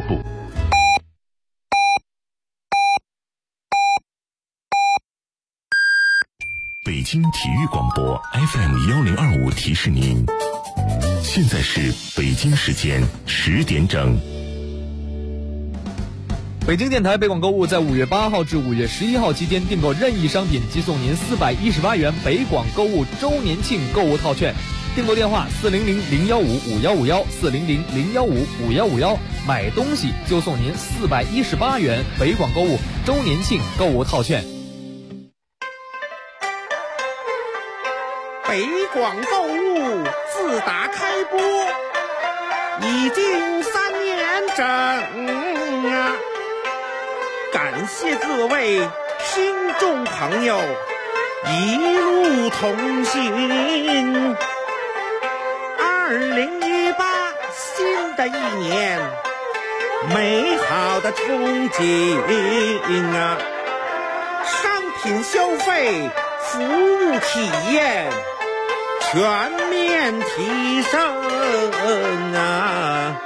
步。北京体育广播 FM1025 提示您，现在是北京时间10点整。 北京电台北广购物在5月8号至5月11号期间订购任意商品即送您418元北广购物周年庆购物套券。订购电话400-015-5151，400-015-5151，买东西就送您418元北广购物周年庆购物套券。 北广购物自打开播已经3年整啊，感谢各位听众朋友一路同行。2018新的一年，美好的憧憬啊，商品消费，服务体验全面提升啊！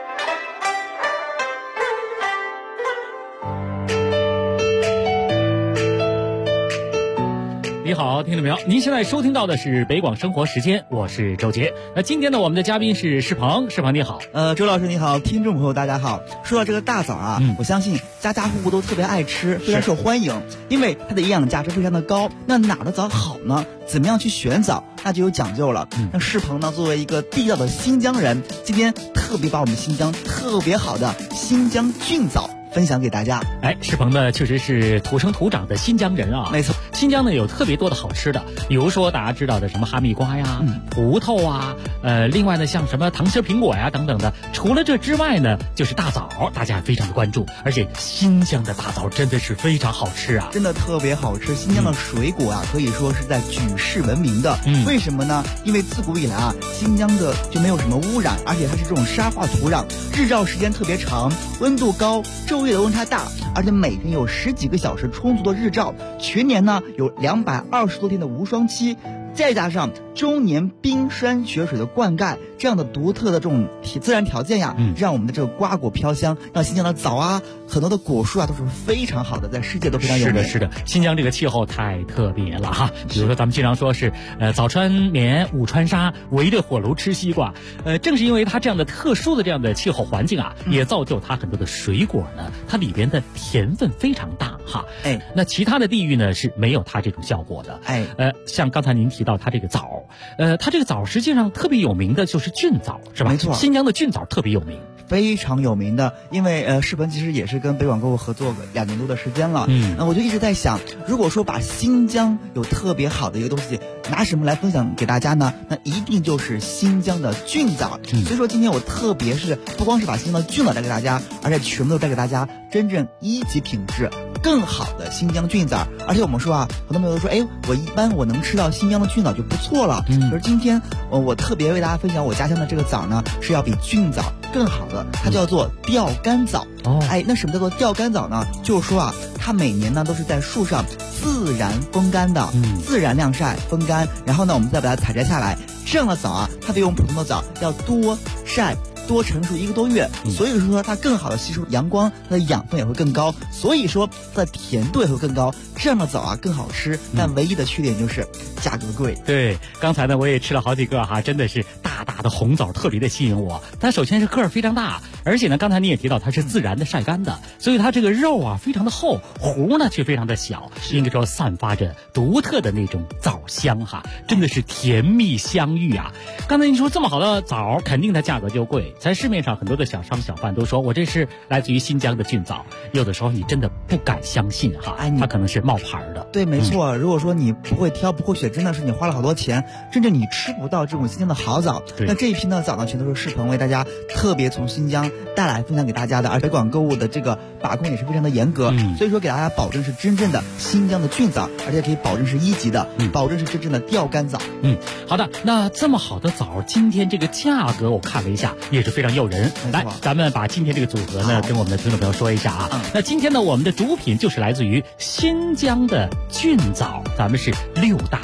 你好，听众朋友，您现在收听到的是北广生活时间，我是周杰。那今天呢，我们的嘉宾是世鹏，世鹏你好。 周老师你好，听众朋友大家好。说到这个大枣啊，我相信家家户户都特别爱吃，非常受欢迎，因为它的营养价值非常的高。那哪的枣好呢？怎么样去选枣？那就有讲究了。那世鹏呢，作为一个地道的新疆人，今天特别把我们新疆特别好的新疆菌枣分享给大家。 世鹏呢确实是土生土长的新疆人啊。 没错， 新疆呢有特别多的好吃的，比如说大家知道的什么哈密瓜呀、葡萄啊，另外呢像什么糖心苹果呀等等的。除了这之外呢，就是大枣，大家非常的关注，而且新疆的大枣真的是非常好吃啊， 真的特别好吃。新疆的水果啊，可以说是在举世闻名的。为什么呢？因为自古以来啊，新疆的就没有什么污染，而且它是这种沙化土壤，日照时间特别长，温度高，昼夜的温差大，而且每天有10几个小时充足的日照，全年呢有220多天的无霜期，再加上终年冰山雪水的灌溉，这样的独特的这种自然条件呀，让我们的这个瓜果飘香，让新疆的枣啊，很多的果树啊都是非常好的，在世界都非常有名。 是的，新疆这个气候太特别了哈。比如说咱们经常说是早穿棉，午穿纱，围着火炉吃西瓜。正是因为它这样的特殊的这样的气候环境啊，也造就它很多的水果呢，它里边的甜分非常大哈。那其他的地域呢是没有它这种效果的。像刚才您提到它这个枣，它这个枣实际上特别有名的就是菌枣，是吧？ 没错， 新疆的菌枣特别有名。 非常有名的，因为世鹏其实也是跟北广购物合作2年多的时间了。我就一直在想，如果说把新疆有特别好的一个东西拿什么来分享给大家呢？那一定就是新疆的菌枣。所以说今天我特别是不光是把新疆的菌枣带给大家，而且全部都带给大家真正1级品质更好的新疆菌枣。而且我们说啊，很多朋友都说，我一般我能吃到新疆的菌枣就不错了。可是今天我特别为大家分享我家乡的这个枣呢，是要比菌枣更好的，它叫做钓竿枣。那什么叫做钓竿枣呢？就是说啊，它每年呢都是在树上自然风干的，自然晾晒风干，然后呢我们再把它采摘下来。这样的枣啊，它比我们普通的枣要多晒多成熟1个多月，所以说它更好的吸收阳光，它的养分也会更高，所以说它的甜度也会更高。这样的枣啊更好吃，但唯一的缺点就是价格贵。 对，刚才呢我也吃了好几个哈，真的是大大的红枣特别的吸引我。它首先是个儿非常大，而且呢刚才你也提到它是自然的晒干的，所以它这个肉啊非常的厚，核呢却非常的小，应该说散发着独特的那种枣香哈，真的是甜蜜香芋啊。刚才你说这么好的枣，肯定它价格就贵。在市面上很多的小商小贩都说我这是来自于新疆的菌枣，有的时候你真的不敢相信哈，它可能是冒牌的。 对，没错。如果说你不会挑不会选，真的是你花了好多钱，真正你吃不到这种新疆的好枣。那这一批呢枣呢，全都是世鹏为大家特别从新疆带来分享给大家的，而北广购物的这个把控也是非常的严格，所以说给大家保证是真正的新疆的菌枣，而且可以保证是1级的，保证是真正的钓竿枣。 好的，那这么好的枣，今天这个价格我看了一下，也是非常诱人。来，咱们把今天这个组合呢跟我们的听众朋友说一下啊。那今天呢我们的主品就是来自于新疆的菌枣，咱们是6大袋。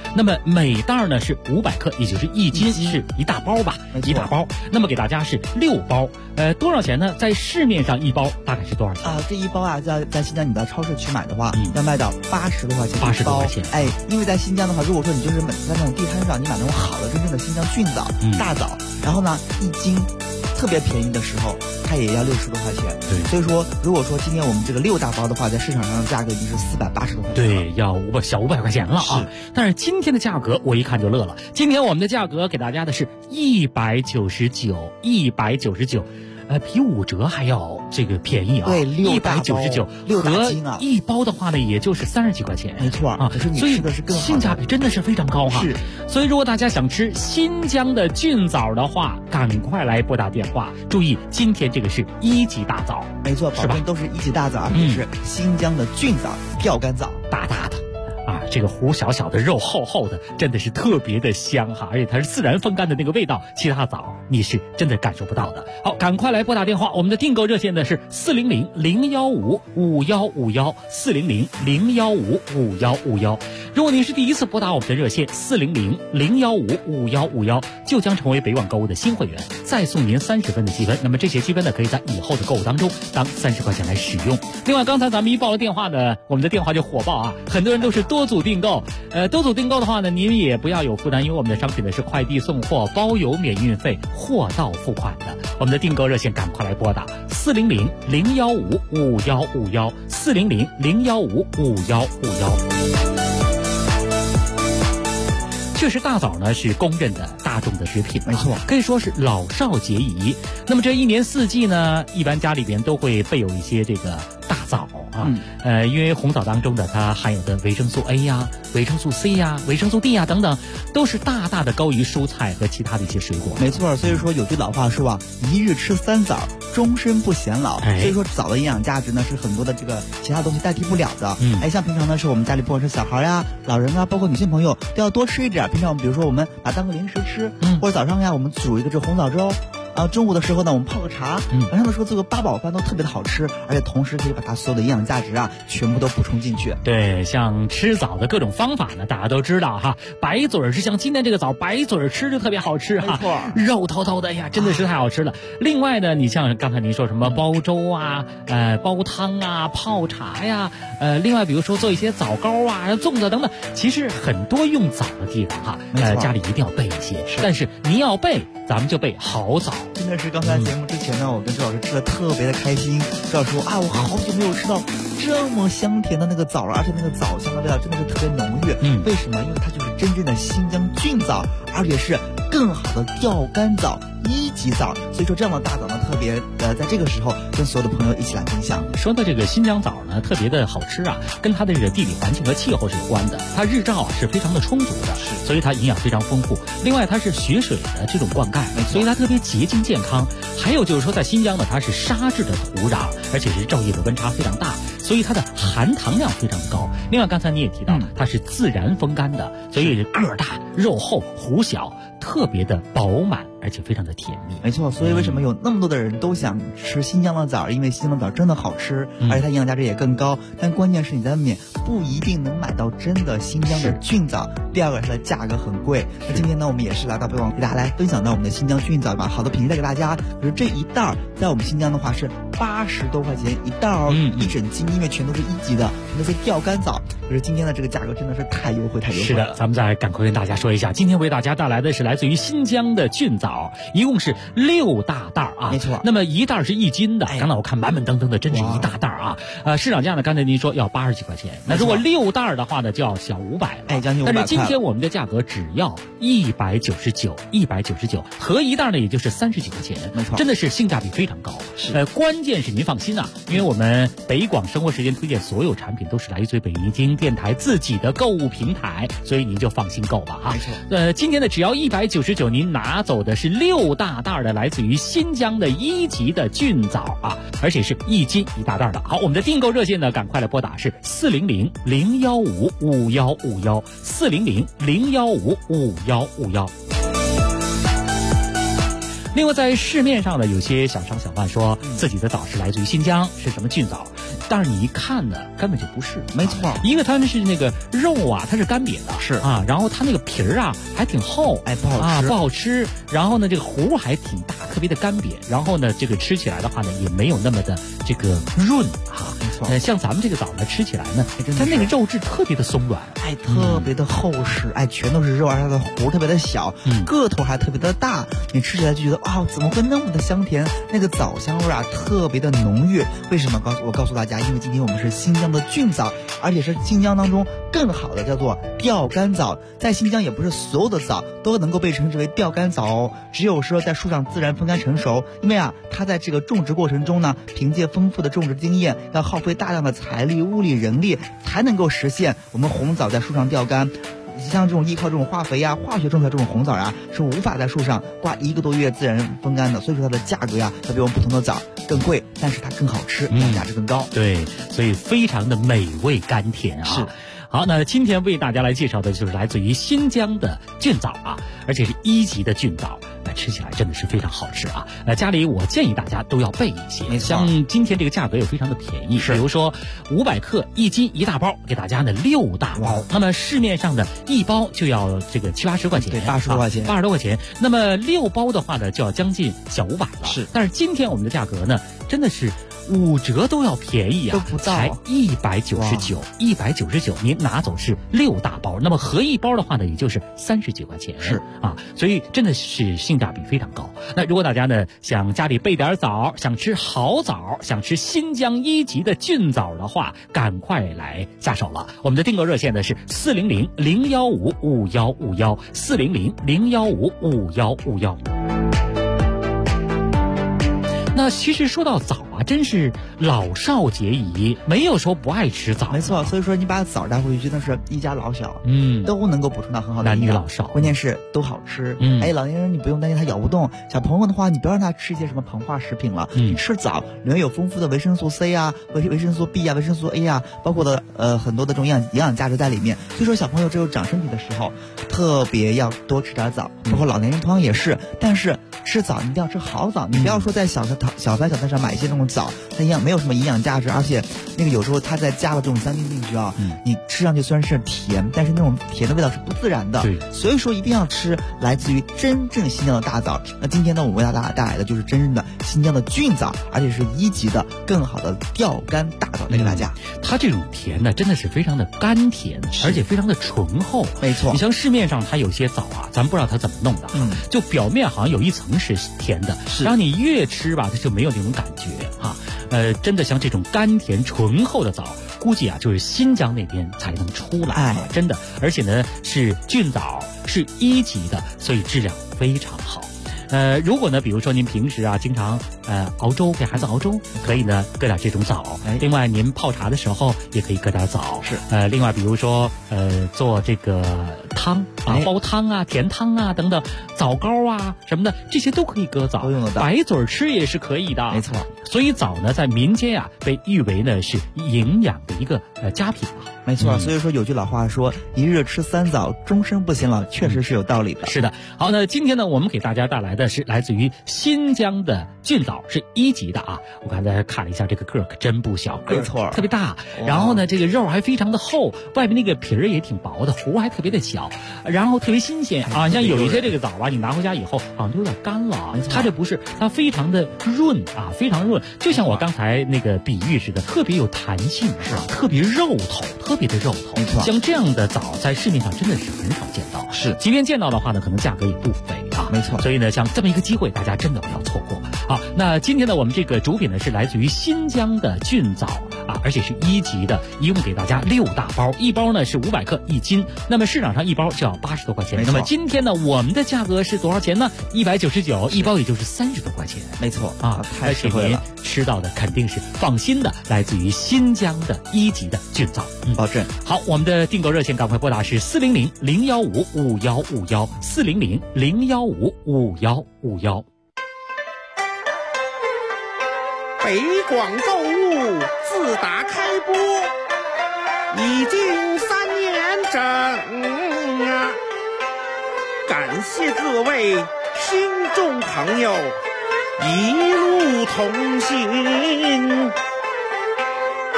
那么每袋呢是500克，也就是1斤，是一大包吧，一大包。那么给大家是6包，多少钱呢？在市面上一包大概是多少钱啊？这一包啊，在新疆你到超市去买的话，要卖到80多块钱 ，80多块钱。 哎，因为在新疆的话，如果说你就是在那种地摊上，你买那种好的真正的新疆菌枣、大枣，然后呢1斤特别便宜的时候，它也要60多块钱。 对， 所以说如果说今天我们这个6大包的话，在市场上的价格已经是480多块钱。 对，要小500块钱了啊！但是今天的价格我一看就乐了，今天我们的价格给大家的是199，比5折还要这个便宜啊！ 对 ，199，和一包的话呢，也就是30几块钱。 没错啊，可是你吃的是更好的， 性价比真的是非常高哈。 是， 所以如果大家想吃新疆的菌枣的话，赶快来拨打电话。注意，今天这个是1级大枣， 没错，保证都是1级大枣，而且是新疆的菌枣、钓竿枣， 大大的。啊，这个核小小的，肉厚厚的，真的是特别的香哈，而且它是自然风干的那个味道，其他枣你是真的感受不到的。好，赶快来拨打电话，我们的订购热线呢是400-015-5151，400-015-5151。如果您是第一次拨打我们的热线400-015-5151，就将成为北广购物的新会员，再送您30分的积分。那么这些积分呢，可以在以后的购物当中当30块钱来使用。另外，刚才咱们一报了电话呢，我们的电话就火爆啊，很多人都是多组订购，多组订购的话呢，您也不要有负担，因为我们的商品呢是快递送货，包邮免运费，货到付款的。我们的订购热线赶快来拨打400-015-5151，400-015-5151。确实，大枣呢是公认的大众的食品， 没错， 可以说是老少皆宜。那么这一年四季呢，一般家里边都会备有一些这个大枣啊，因为红枣当中的它含有的维生素 A 呀、维生素 C 呀、维生素 D 呀等等，都是大大的高于蔬菜和其他的一些水果。 没错，所以说有句老话说啊，一日吃3枣，终身不显老。所以说枣的营养价值呢是很多的这个其他东西代替不了的。像平常呢是我们家里不管是小孩呀、老人啊，包括女性朋友都要多吃一点。平常我们比如说我们把它当个零食吃，或者早上呀我们煮一个这红枣粥。中午的时候呢，我们泡个茶，晚上的时候做个8宝饭都特别的好吃，而且同时可以把它所有的营养价值啊全部都补充进去。 对，像吃枣的各种方法呢，大家都知道哈。白嘴是像今天这个枣，白嘴吃就特别好吃哈， 没错， 肉透透的呀，真的是太好吃了。另外呢，你像刚才您说什么煲粥啊、煲汤啊、泡茶呀，另外比如说做一些枣糕啊、粽子等等，其实很多用枣的地方哈，家里一定要备一些。但是您要备，咱们就备好枣。 真的是刚才节目之前呢，我跟周老师吃的特别的开心。周老师说啊，我好久没有吃到这么香甜的那个枣了，而且那个枣香的味道真的是特别浓郁。为什么？因为它就是真正的新疆菌枣，而且是更好的钓竿枣、1级枣。所以说这样的大枣呢，特别在这个时候跟所有的朋友一起来分享。 说到这个新疆枣呢，特别的好吃啊，跟它的这个地理环境和气候是有关的。它日照是非常的充足的，所以它营养非常丰富。另外，它是雪水的这种灌溉，所以它特别洁净健康。还有就是说，在新疆呢，它是沙质的土壤，而且是昼夜的温差非常大，所以它的含糖量非常高。另外，刚才你也提到，它是自然风干的，所以个儿大、肉厚、核小，特别的饱满，而且非常的甜蜜。 没错，所以为什么有那么多的人都想吃新疆的枣？因为新疆的枣真的好吃，而且它营养价值也更高。但关键是你在外面不一定能买到真的新疆的菌枣。第二个，它的价格很贵。那今天呢，我们也是来到北广给大家来分享到我们的新疆菌枣，把好的品质带给大家。可是这一袋在我们新疆的话是80多块钱一袋一整斤，因为全都是1级的，全都是钓竿枣。可是今天的这个价格真的是太优惠，太优惠了。 是的，咱们再赶快跟大家说一下，今天为大家带来的是来自于新疆的菌枣，一共是6大袋啊。 没错。 那么一袋是1斤的，刚才我看满满登登的，真是一大袋啊。市场价呢，刚才您说要80几块钱，那如果6袋的话呢，就要小500了。 将近500块。 但是今天我们的价格只要199，合一袋呢也就是30几块钱， 没错， 真的是性价比非常高。关键是您放心啊，因为我们北广生活时间推荐所有产品都是来自于北京电台自己的购物平台，所以您就放心购吧哈。 没错。 今天呢只要199，您拿走的是6大袋的来自于新疆的1级的菌枣啊，而且是1斤一大袋的。好，我们的订购热线呢，赶快来拨打是400-015-5151，400-015-5151。另外，在市面上呢，有些小商小贩说自己的枣是来自于新疆，是什么菌枣？ 但是你一看呢，根本就不是。 没错， 一个它们是那个肉啊，它是干瘪的， 是啊，然后它那个皮儿啊还挺厚， 哎，不好吃， 不好吃。然后呢，这个核还挺大，特别的干瘪。然后呢，这个吃起来的话呢，也没有那么的这个润啊。 没错， 像咱们这个枣呢，吃起来呢，它那个肉质特别的松软， 哎，特别的厚实，哎，全都是肉，而且它的核特别的小，个头还特别的大，你吃起来就觉得哇，怎么会那么的香甜？那个枣香味啊，特别的浓郁。为什么我告诉大家？因为今天我们是新疆的菌枣，而且是新疆当中更好的，叫做钓竿枣。在新疆也不是所有的枣都能够被称之为钓竿枣哦，只有说在树上自然风干成熟。因为啊，它在这个种植过程中呢，凭借丰富的种植经验，要耗费大量的财力、物力、人力，才能够实现我们红枣在树上钓竿。像这种依靠这种化肥呀、化学种出来这种红枣啊，是无法在树上挂1个多月自然风干的，所以说它的价格呀，要比我们普通的枣更贵，但是它更好吃，价值更高。 对，所以非常的美味甘甜啊。 是。 好，那今天为大家来介绍的就是来自于新疆的菌枣啊，而且是1级的菌枣。吃起来真的是非常好吃啊！家里我建议大家都要备一些。像今天这个价格也非常的便宜，比如说500克1斤1大包，给大家呢6大包。那么市面上的1包就要这个70-80块钱， 对，80多块钱 ，80多块钱。那么6包的话呢，就要将近小500了。 是， 但是今天我们的价格呢，真的是5折都要便宜啊， 都不到， 才199，199，您拿走是6大包。那么合1包的话呢，也就是30几块钱。 是啊，所以真的是性价比非常高。那如果大家呢想家里备点枣，想吃好枣，想吃新疆1级的菌枣的话，赶快来下手了。我们的订购热线呢是400-015-5151，400-015-5151。那其实说到枣啊，真是老少皆宜，没有说不爱吃枣。 没错，所以说你把枣带回去，真的是一家老小，都能够补充到很好的男女老少， 关键是都好吃。哎，老年人你不用担心他咬不动，小朋友的话，你不要让他吃一些什么膨化食品了，你吃枣里面有丰富的维生素 C 啊、维生素 B 啊、维生素 A 啊，包括的很多的这种营养价值在里面。所以说小朋友只有长身体的时候，特别要多吃点枣，包括老年人同样也是。但是吃枣你一定要吃好枣，你不要说在小摊上买一些那种枣，它没有什么营养价值，而且那个有时候它再加了这种香精进去啊，你吃上去虽然是甜，但是那种甜的味道是不自然的。 对， 所以说一定要吃来自于真正新疆的大枣。那今天呢，我们为大家带来的就是真正的新疆的菌枣，而且是1级的更好的钓竿大枣带给大家。 它这种甜呢，真的是非常的甘甜，而且非常的醇厚。 没错， 你像市面上它有些枣啊，咱不知道它怎么弄的，就表面好像有一层是甜的，然后你越吃吧，它就没有那种感觉啊。真的像这种甘甜醇厚的枣，估计啊就是新疆那边才能出来，真的。而且呢是菌枣，是1级的，所以质量非常好。如果呢，比如说您平时啊经常熬粥，给孩子熬粥，可以呢搁点这种枣。另外您泡茶的时候也可以搁点枣。 是。 另外比如说做这个汤啊，煲汤啊、甜汤啊等等，枣糕啊什么的，这些都可以搁枣， 都用得到。 白嘴吃也是可以的。 没错。 所以枣呢，在民间啊被誉为呢是营养的一个佳品啊。 没错，所以说有句老话说，1日吃3枣，终身不显老，确实是有道理的。 是的。好，那今天呢，我们给大家带来的是来自于新疆的菌枣，是1级的啊。我刚才看了一下，这个个儿可真不小， 没错， 特别大。然后呢，这个肉还非常的厚，外面那个皮儿也挺薄的，核还特别的小，然后特别新鲜啊。像有一些这个枣啊，你拿回家以后好像就有点干了，它这不是，它非常的润啊，非常润，就像我刚才那个比喻似的，特别有弹性，是吧？特别肉头，特别的肉头。 没错， 像这样的枣在市面上真的是很少见到， 是， 即便见到的话呢，可能价格也不菲啊。 没错， 所以呢，像这么一个机会，大家真的不要错过。好，那今天呢，我们这个主品呢是来自于新疆的菌枣啊，而且是1级的，一共给大家6大包，1包呢是500克1斤，那么市场上1包就要80多块钱。那么今天呢，我们的价格是多少钱呢？199，1包也就是30多块钱。 没错啊， 太实惠了， 吃到的肯定是放心的，来自于新疆的1级的菌枣， 保证。 好，我们的订购热线赶快拨打是400-015-5151，400-015-5151。 北广购物自打开播已经3年整啊，感谢各位听众朋友一路同行，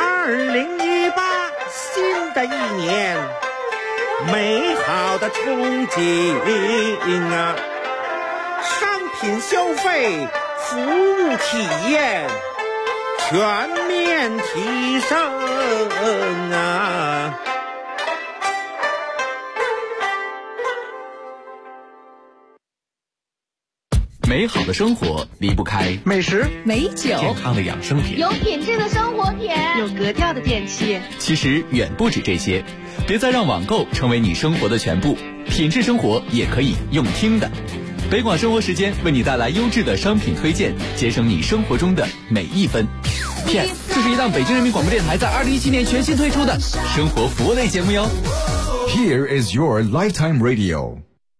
的一年，美好的憧憬啊！商品消费、服务体验全面提升啊！ 美好的生活离不开美食、 美酒、 健康的养生品， 有品质的生活品， 有格调的电器。 其实远不止这些，别再让网购成为你生活的全部，品质生活也可以用听的。北广生活时间为你带来优质的商品推荐，节省你生活中的每一分。 PS， 这是一档北京人民广播电台在2017年全新推出的生活服务类节目哟。 Here is your lifetime radio。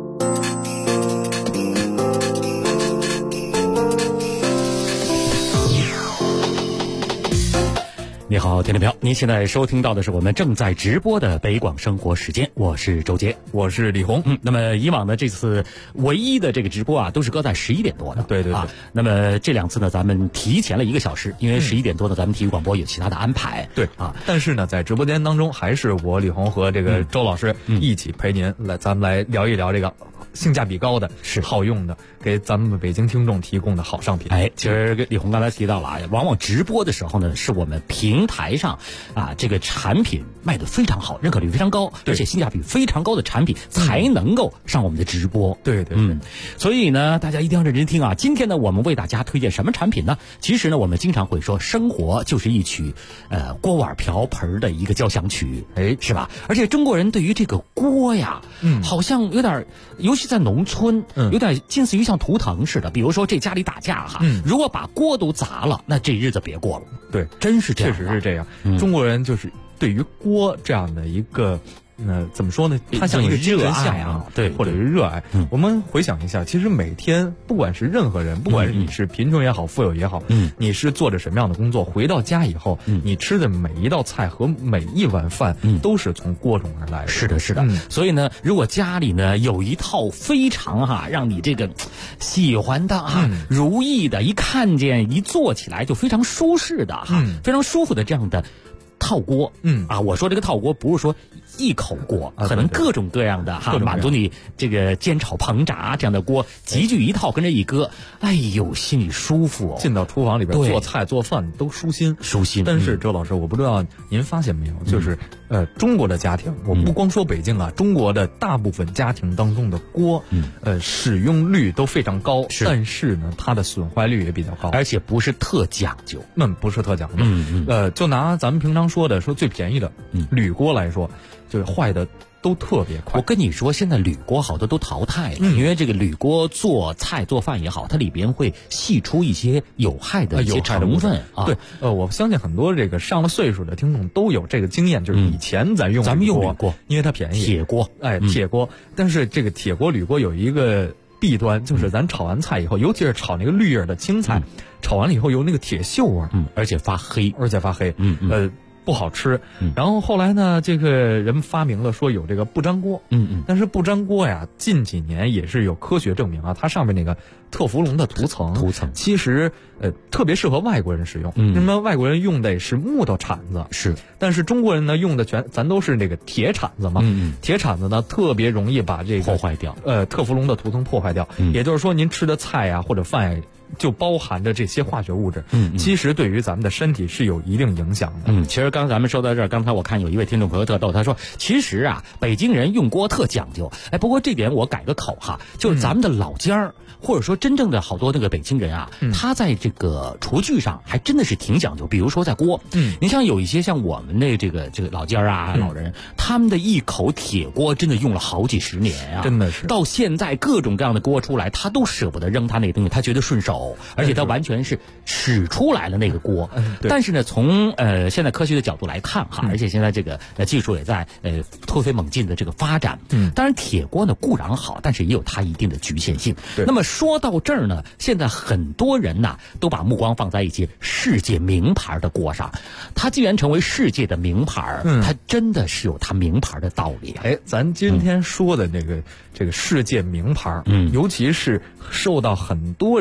你好，听众朋友，您现在收听到的是我们正在直播的北广生活时间，我是周杰， 我是李红。 那么以往的这次唯一的这个直播啊，都是搁在11点多的。 对。 那么这两次呢，咱们提前了1个小时，因为11点多呢，咱们体育广播有其他的安排。 对啊，但是呢，在直播间当中，还是我李红和这个周老师一起陪您来，咱们来聊一聊这个性价比高的、是好用的，给咱们北京听众提供的好商品。 其实李红刚才提到了啊，往往直播的时候呢，是我们平台上啊这个产品卖得非常好，认可率非常高，而且性价比非常高的产品才能够上我们的直播。 对。 所以呢，大家一定要认真听啊。今天呢，我们为大家推荐什么产品呢？其实呢，我们经常会说，生活就是一曲锅碗瓢盆的一个交响曲，是吧？而且中国人对于这个锅呀，好像有点，尤其在农村，有点近似于像图腾似的。比如说这家里打架哈，如果把锅都砸了，那这日子别过了。 对， 真是这样， 确实是这样。中国人就是对于锅这样的一个。怎么说呢？它像一个热爱啊， 对， 或者是热爱。我们回想一下，其实每天，不管是任何人，不管是你是贫穷也好，富有也好，你是做着什么样的工作，回到家以后，你吃的每一道菜和每一碗饭，都是从锅中而来的。 是的。所以呢，如果家里呢有一套非常让你这个喜欢的如意的，一看见一做起来就非常舒适的非常舒服的这样的套锅，我说这个套锅不是说一口锅，可能各种各样的满足你这个煎炒烹炸这样的锅，集聚一套跟着一搁，哎呦，心里舒服。 进到厨房里边做菜做饭都舒心。 但是周老师，我不知道您发现没有，就是中国的家庭，我不光说北京啊，中国的大部分家庭当中的锅，使用率都非常高，但是呢，它的损坏率也比较高， 而且不是特讲究。 不是特讲究。就拿咱们平常说最便宜的铝锅来说，就是坏的都特别快。 我跟你说，现在铝锅好多都淘汰了，因为这个铝锅做菜做饭也好，它里边会析出一些有害的一些成分啊。 对，我相信很多这个上了岁数的听众都有这个经验，就是以前咱们用铝锅，因为它便宜， 铁锅， 铁锅。但是这个铁锅铝锅有一个弊端，就是咱炒完菜以后，尤其是炒那个绿叶的青菜，炒完了以后有那个铁锈味， 而且发黑， 不好吃。然后后来呢，这个人们发明了说有这个不粘锅，但是不粘锅呀，近几年也是有科学证明啊，它上面那个特氟龙的涂层其实特别适合外国人使用。那么外国人用的是木头铲子，但是中国人呢用的咱都是那个铁铲子嘛。铁铲子呢特别容易把这个破坏掉， 特氟龙的涂层破坏掉。也就是说，您吃的菜呀或者饭呀，就包含着这些化学物质，其实对于咱们的身体是有一定影响的。 其实刚才咱们说到这儿，刚才我看有一位听众朋友特逗，他说其实啊，北京人用锅特讲究。不过这点我改个口哈，就是咱们的老家儿，或者说真正的好多那个北京人啊，他在这个厨具上还真的是挺讲究。比如说在锅，你像有一些像我们的这个老家啊老人，他们的一口铁锅真的用了好几十年啊， 真的是到现在各种各样的锅出来，他都舍不得扔他那个东西，他觉得顺手，而且他完全是使出来了那个锅。但是呢，从现在科学的角度来看哈，而且现在这个技术也在突飞猛进的这个发展。当然铁锅呢固然好，但是也有它一定的局限性。那么说到这儿呢，现在很多人呢都把目光放在一些世界名牌的锅上。它既然成为世界的名牌，它真的是有它名牌的道理啊。 咱今天说的这个世界名牌，尤其是受到很多人喜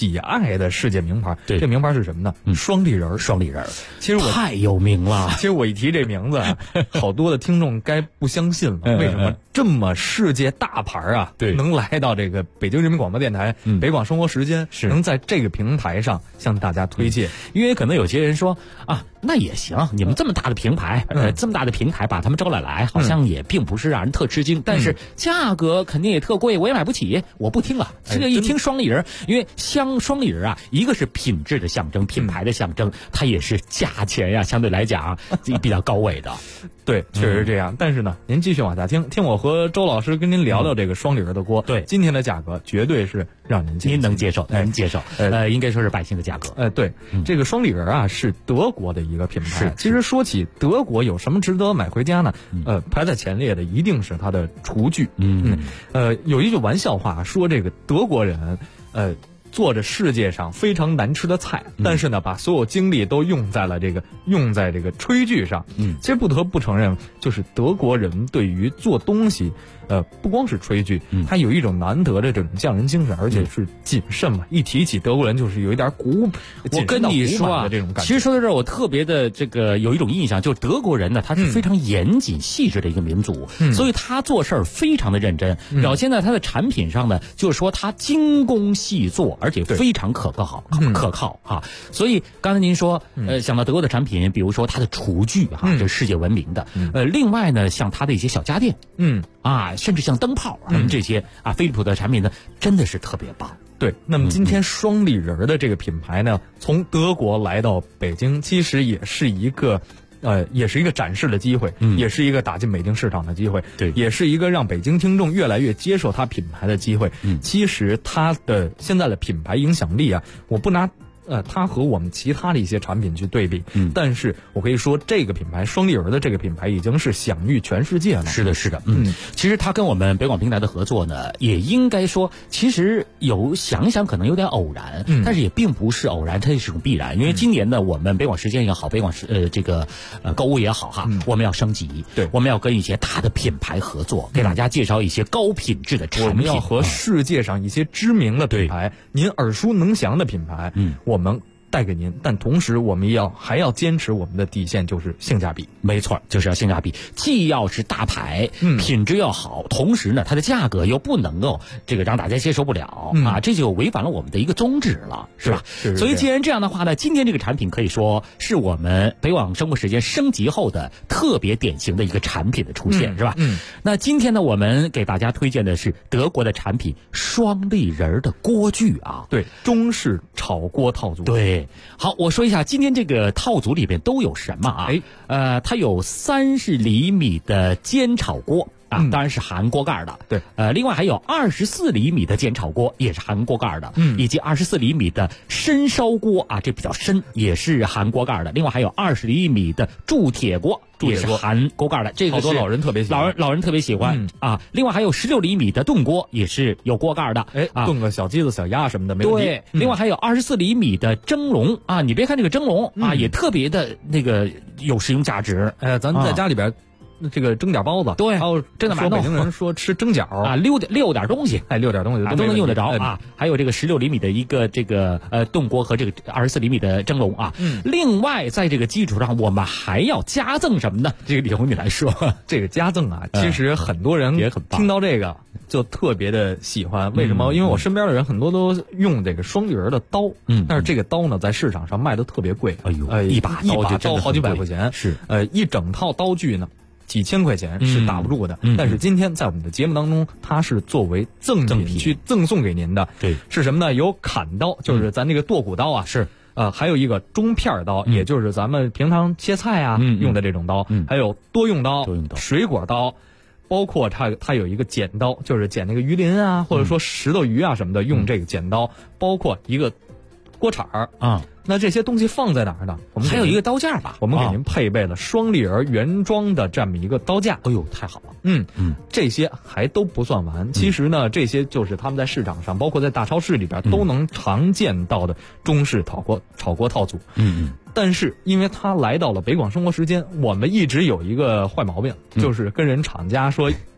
喜爱的世界名牌。 对， 这名牌是什么呢？双立人。 双立人， 其实我太有名了。 其实我一提这名字啊，好多的听众该不相信了。为什么这么世界大牌啊， 对， 能来到这个北京人民广播电台北广生活时间，能在这个平台上向大家推荐？ 因为可能有些人说啊，那也行，你们这么大的平台，这么大的平台把他们招来，好像也并不是让人特吃惊，但是价格肯定也特贵，我也买不起，我不听了。这个一听双立人，因为双立人啊，一个是品质的象征，品牌的象征，它也是价钱呀，相对来讲比较高位的。 对，确实是这样。但是呢，您继续往下听我和周老师跟您聊聊这个双立人的锅。 对， 今天的价格绝对是让您能接受，能接受。应该说是百姓的价格。 对，这个双立人啊是德国的一个品牌。其实说起德国有什么值得买回家呢？排在前列的一定是它的厨具。有一句玩笑话说，这个德国人做着世界上非常难吃的菜，但是呢，把所有精力都用在这个炊具上。其实不得不承认，就是德国人对于做东西，不光是炊具，他有一种难得的这种匠人精神，而且是谨慎嘛。一提起德国人，就是有一点我跟你说啊， 这种感觉。 其实说到这儿，我特别的有一种印象，就是德国人呢，他是非常严谨细致的一个民族，所以他做事儿非常的认真，表现在他的产品上呢，就是说他精工细作，而且非常可靠啊。所以刚才您说，想到德国的产品，比如说它的厨具哈，这是世界闻名的。另外呢，像它的一些小家电，甚至像灯泡这些啊，飞利浦的产品呢，真的是特别棒。 对，那么今天双立人的这个品牌呢，从德国来到北京，其实也是一个展示的机会，也是一个打进北京市场的机会， 对， 也是一个让北京听众越来越接受它品牌的机会。其实它的现在的品牌影响力啊，我不拿它和我们其他的一些产品去对比，但是我可以说这个品牌双立人的这个品牌已经是享誉全世界了。 是的，其实它跟我们北广平台的合作呢，也应该说，其实想想可能有点偶然，但是也并不是偶然，它也是种必然。因为今年呢，我们北广时间也好，北广购物也好哈，我们要升级， 对， 我们要跟一些大的品牌合作，给大家介绍一些高品质的产品。 我们要和世界上一些知名的品牌，您耳熟能详的品牌，我们带给您，但同时我们还要坚持我们的底线，就是性价比。 没错，就是要性价比，既要是大牌，品质要好，同时呢，它的价格又不能够让大家接受不了啊，这就违反了我们的一个宗旨了，是吧？所以既然这样的话呢，今天这个产品可以说是我们北广生活时间升级后的特别典型的一个产品的出现，是吧？那今天呢，我们给大家推荐的是德国的产品双立人的锅具啊， 对，中式炒锅套组。 对，好，我说一下今天这个套组里边都有什么啊？它有30厘米的煎炒锅啊，当然是含锅盖的。 对， 另外还有24厘米的煎炒锅，也是含锅盖的。以及24厘米的深烧锅啊，这比较深，也是含锅盖的。另外还有20厘米的铸铁锅，也是含锅盖的。这个好多老人特别喜欢， 老人特别喜欢啊。另外还有16厘米的炖锅，也是有锅盖的。 炖个小鸡子、小鸭什么的没问题。 对，另外还有24厘米的蒸笼啊，你别看这个蒸笼啊，也特别的有实用价值。 咱在家里边。蒸点包子， 对， 还有真的说北京人说吃蒸饺啊，溜点东西， 溜点东西都能用得着啊。还有这个16厘米的一个炖锅和这个24厘米的蒸笼啊。另外在这个基础上，我们还要加赠什么呢？这个李红你来说， 这个加赠啊，其实很多人也很棒， 听到这个就特别的喜欢。为什么？因为我身边的人很多都用这个双立人的刀，但是这个刀呢，在市场上卖的特别贵。 哎呦，一把刀好几百块钱， 是一整套刀具呢。几千块钱是打不住的，但是今天在我们的节目当中，它是作为赠品去赠送给您的。 对， 是什么呢？有砍刀，就是咱这个剁骨刀啊， 是还有一个中片刀，也就是咱们平常切菜啊用的这种刀，还有多用刀、水果刀，包括它有一个剪刀，就是剪那个鱼鳞啊，或者说石头鱼啊什么的，用这个剪刀，包括一个锅铲啊。那这些东西放在哪儿呢？我们还有一个刀架吧， 我们给您配备了双立人原装的这么一个刀架。 哎呦，太好了！ 这些还都不算完。其实呢，这些就是他们在市场上，包括在大超市里边都能常见到的中式炒锅套组。但是因为它来到了北广生活时间，我们一直有一个坏毛病，就是跟人厂家说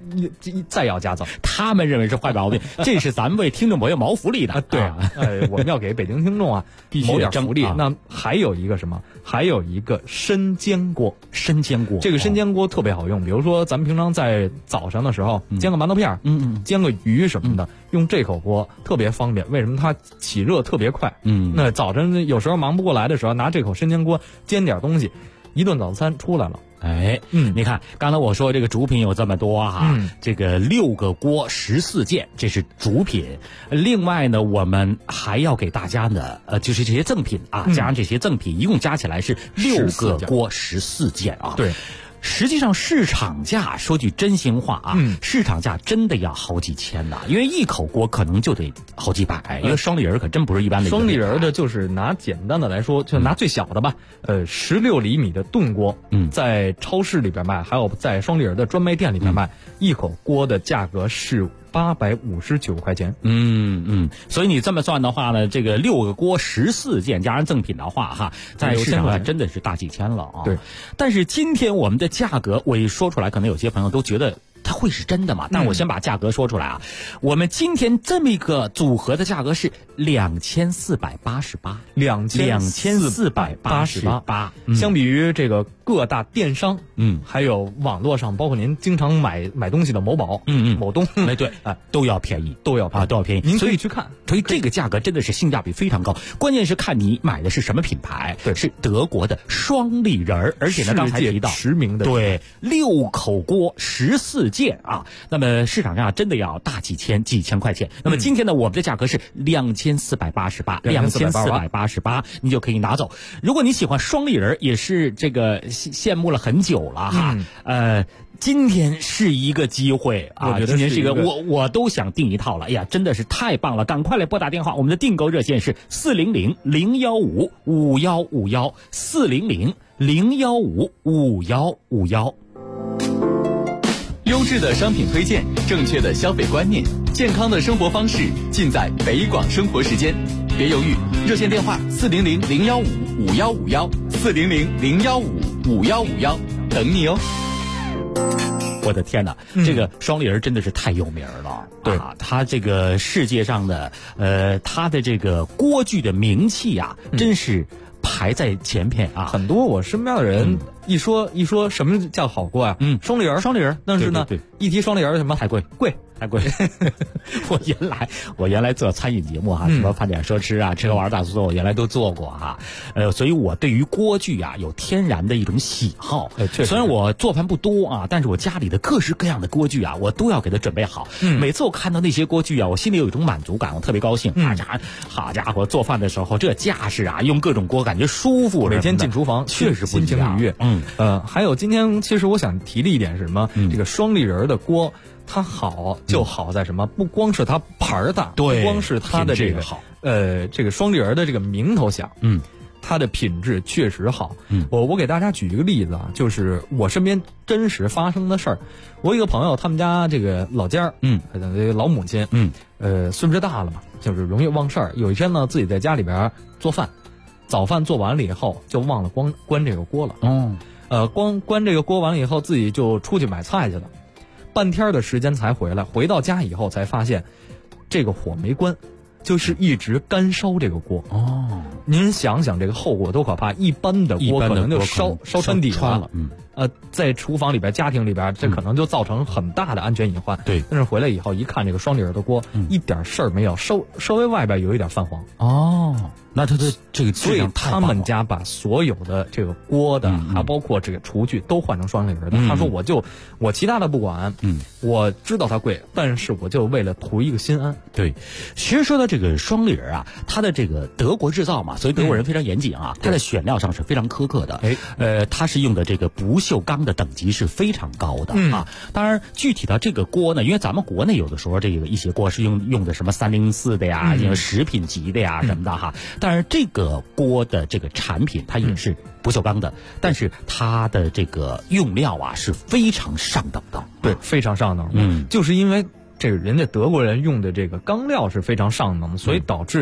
再要加赠。 他们认为是坏毛病，这是咱们为听众朋友谋福利的。 对啊，我们要给北京听众啊谋点福利。那还有一个什么？还有一个参煎锅。 参煎锅， 这个参煎锅特别好用。比如说咱们平常在早上的时候煎个馒头片，煎个鱼什么的，用这口锅特别方便。为什么？它起热特别快。那早晨有时候忙不过来的时候，拿这口参煎锅煎点东西，一顿早餐出来了。 你看，刚才我说这个主品有这么多哈，这个6个锅14件，这是主品。另外呢，我们还要给大家呢，就是这些赠品啊，加上这些赠品，一共加起来是6个锅14件啊。 对。 实际上市场价，说句真心话啊，市场价真的要好几千呐，因为一口锅可能就得好几百，因为双立人可真不是一般的。 双立人的就是拿简单的来说，就拿最小的吧，16厘米的炖锅，在超市里边卖，还有在双立人的专卖店里边卖，一口锅的价格是859块钱。 所以你这么算的话呢，这个6个锅14件加上赠品的话哈，在市场上真的是大几千了啊。 对， 但是今天我们的价格，我一说出来，可能有些朋友都觉得它会是真的嘛？但我先把价格说出来啊。我们今天这么一个组合的价格是2488，2488。 相比于这个各大电商，还有网络上，包括您经常买东西的某宝，某东， 对，都要便宜，都要便宜。 您可以去看， 所以这个价格真的是性价比非常高。关键是看你买的是什么品牌， 对， 是德国的双立人，而且呢，刚才提到驰名的， 对，6口锅14件啊，那么市场上真的要大几千块钱。那么今天呢，我们的价格是2488，你就可以拿走。如果你喜欢双立人，也是这个羡慕了很久了哈。今天是一个机会啊！今天是一个我都想订一套了。哎呀，真的是太棒了！赶快来拨打电话，我们的订购热线是400-015-5151，400-015-5151。 优质的商品推荐，正确的消费观念，健康的生活方式，尽在北广生活时间。别犹豫，热线电话400-015-5151，400-015-5151，等你哦。 我的天哪，这个双立人真的是太有名了。对啊，他这个世界上的他的这个锅具的名气啊，真是排在前边啊。 很多我身边的人一说什么叫好锅啊，双立人，但是呢，一提双立人什么太贵。我原来做餐饮节目哈，什么饭点说吃啊，吃喝玩大促，我原来都做过哈。所以我对于锅具啊有天然的一种喜好。虽然我做饭不多啊，但是我家里的各式各样的锅具啊，我都要给它准备好。每次我看到那些锅具啊，我心里有一种满足感，我特别高兴。好家伙，做饭的时候这架势啊，用各种锅感觉舒服。 每天进厨房确实不一样， 心情愉悦。还有今天其实我想提的一点是什么？这个双立人的锅。它好就好在什么？不光是它牌儿大， 对， 不光是它的这个好， 这个双立人的这个名头响，它的品质确实好。我给大家举一个例子啊，就是我身边真实发生的事儿。我有一个朋友，他们家这个老家儿，老母亲，岁数大了嘛，就是容易忘事儿。有一天呢，自己在家里边做饭，早饭做完了以后，就忘了关这个锅了。关这个锅完了以后，自己就出去买菜去了。半天的时间才回来，回到家以后才发现，这个火没关，就是一直干烧这个锅。您想想这个后果多可怕！一般的锅可能就烧穿底了。在厨房里边、家庭里边，这可能就造成很大的安全隐患。 对， 但是回来以后一看，这个双立人的锅，一点事儿没有，稍微外边有一点泛黄。 那它的这个所以他们家把所有的这个锅的，还包括这个厨具都换成双立人的。他说我其他的不管，我知道它贵，但是我就为了图一个心安。 对，其实说到这个双立人啊，它的这个德国制造嘛，所以德国人非常严谨啊，它的选料上是非常苛刻的。它是用的这个不锈钢的等级是非常高的啊。当然，具体到这个锅呢，因为咱们国内有的时候这个一些锅是用的什么304的呀，食品级的呀什么的哈。当然，这个锅的这个产品它也是不锈钢的，但是它的这个用料啊是非常上等的。 对，非常上等。就是因为这个人家德国人用的这个钢料是非常上等，所以导致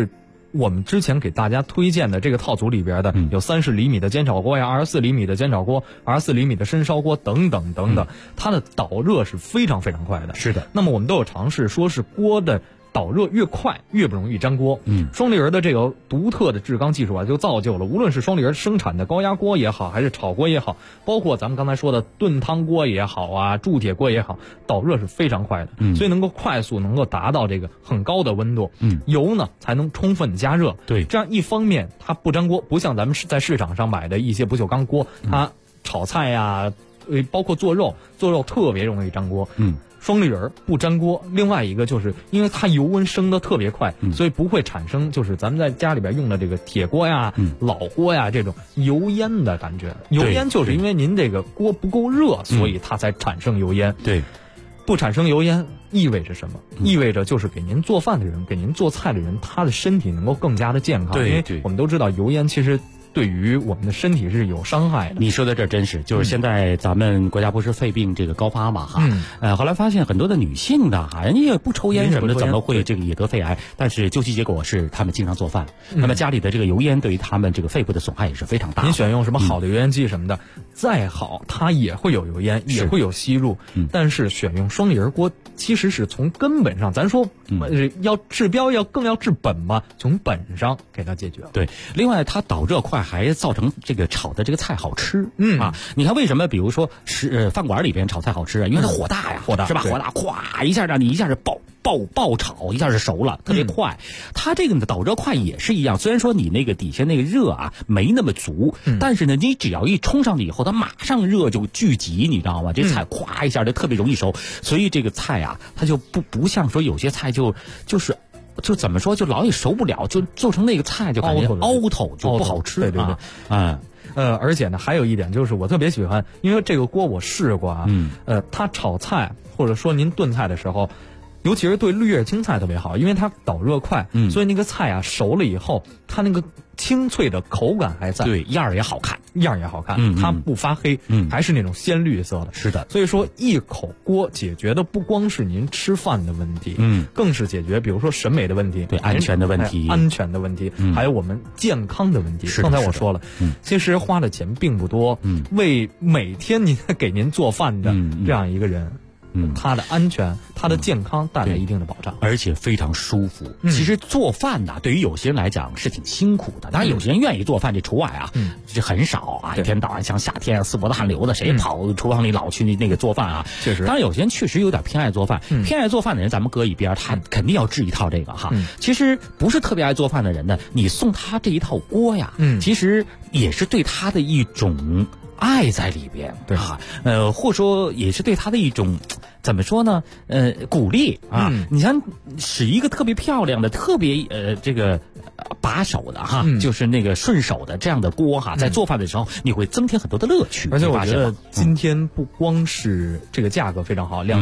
我们之前给大家推荐的这个套组里边的有30厘米的煎炒锅呀，24厘米的煎炒锅，24厘米的深烧锅等等等等，它的导热是非常非常快的。 是的。 那么我们都有尝试，说是锅的导热越快越不容易粘锅。双立人的这个独特的制缸技术啊，就造就了无论是双立人生产的高压锅也好，还是炒锅也好，包括咱们刚才说的炖汤锅也好啊，铸铁锅也好，导热是非常快的。所以能够快速能够达到这个很高的温度。油呢才能充分加热。 对， 这样一方面它不粘锅，不像咱们在市场上买的一些不锈钢锅，它炒菜呀，包括做肉特别容易粘锅。双立人不粘锅，另外一个就是因为它油温升得特别快，所以不会产生就是咱们在家里边用的这个铁锅呀、老锅呀这种油烟的感觉。油烟就是因为您这个锅不够热，所以它才产生油烟。 对， 不产生油烟意味着什么？意味着就是给您做饭的人、给您做菜的人，他的身体能够更加的健康。 对， 因为我们都知道油烟其实对于我们的身体是有伤害的。 你说的这真是，就是现在咱们国家不是肺病这个高发嘛哈，后来发现很多的女性的哈，人家也不抽烟什么的，怎么会这个也得肺癌？但是究其结果是她们经常做饭，那么家里的这个油烟对于她们这个肺部的损害也是非常大的。 您选用什么好的油烟机什么的，再好它也会有油烟，也会有吸入。但是选用双立人锅，其实是从根本上，咱说要治标更要治本嘛，从本上给它解决。 对，另外它导热快，还造成这个炒的这个菜好吃。你看为什么比如说饭馆里边炒菜好吃啊？因为它火大呀，是吧？火大，咵一下让你一下是爆炒，一下是熟了，特别快。它这个呢导热快也是一样，虽然说你那个底下那个热啊没那么足，但是呢你只要一冲上去以后，它马上热就聚集，你知道吗？这菜咵一下就特别容易熟，所以这个菜啊它就不像说有些菜就是怎么说，就老也熟不了，就做成那个菜就感觉凹头就不好吃。 对。而且呢，还有一点就是我特别喜欢，因为这个锅我试过啊，它炒菜或者说您炖菜的时候，尤其是对绿叶青菜特别好，因为它导热快，所以那个菜啊熟了以后，它那个清脆的口感还在， 对，样儿也好看， 它不发黑，还是那种鲜绿色的。 是的， 所以说一口锅解决的不光是您吃饭的问题，更是解决比如说审美的问题， 对，安全的问题， 还有我们健康的问题。刚才我说了，其实花的钱并不多，为每天您给您做饭的这样一个人。它的安全、它的健康带来一定的保障， 而且非常舒服。其实做饭呢，对于有些人来讲是挺辛苦的，当然有些人愿意做饭，这除外啊，这很少啊。一天到晚像夏天淄博的汗流的，谁跑厨房里老去那个做饭啊？ 确实， 当然有些人确实有点偏爱做饭，偏爱做饭的人咱们搁一边，他肯定要治一套这个哈。其实不是特别爱做饭的人呢，你送他这一套锅呀，其实也是对他的一种爱在里边， 对啊，或者说也是对他的一种怎么说呢？鼓励啊！你像使一个特别漂亮的、特别这个把手的哈，就是那个顺手的这样的锅哈，在做饭的时候你会增添很多的乐趣。 而且我觉得今天不光是这个价格非常好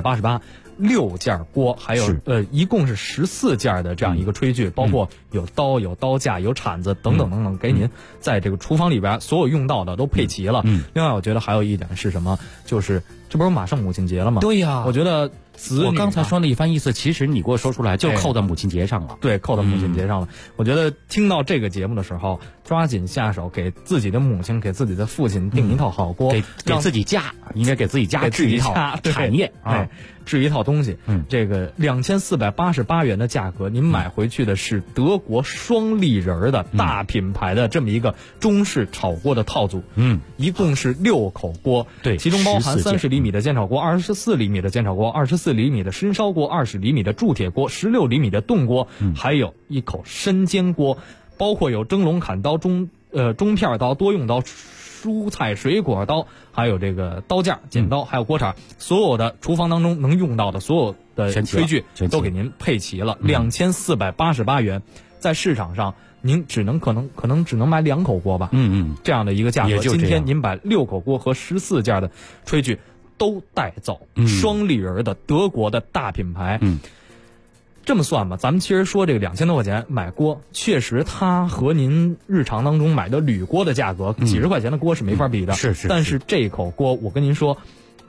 ，2488。6件锅，还有一共是14件的这样一个炊具，包括有刀、有刀架、有铲子等等等等，给您在这个厨房里边所有用到的都配齐了。另外，我觉得还有一点是什么？就是这不是马上母亲节了吗？ 对呀， 我觉得我刚才说那一番意思，其实你给我说出来就扣到母亲节上了。 对，扣到母亲节上了。我觉得听到这个节目的时候，抓紧下手，给自己的母亲、给自己的父亲订一套好锅， 给自己家，应该给自己家制一套产业啊。 制一套东西，这个2488元的价格，您买回去的是德国双立人的大品牌的这么一个中式炒锅的套组，一共是6口锅， 对， 其中包含30厘米的煎炒锅、24厘米的煎炒锅、24厘米的深烧锅、20厘米的铸铁锅、16厘米的炖锅，还有一口深煎锅，包括有蒸笼、砍刀、中片刀、多用刀、蔬菜水果刀，还有这个刀架、剪刀，还有锅铲，所有的厨房当中能用到的所有的炊具都给您配齐了，2488元，在市场上您可能只能买2口锅吧，这样的一个价格，今天您把6口锅和14件的炊具都带走，双立人的德国的大品牌，这么算吧，咱们其实说这个2000多块钱买锅，确实它和您日常当中买的铝锅的价格，几十块钱的锅是没法比的。 是。 但是这口锅，我跟您说，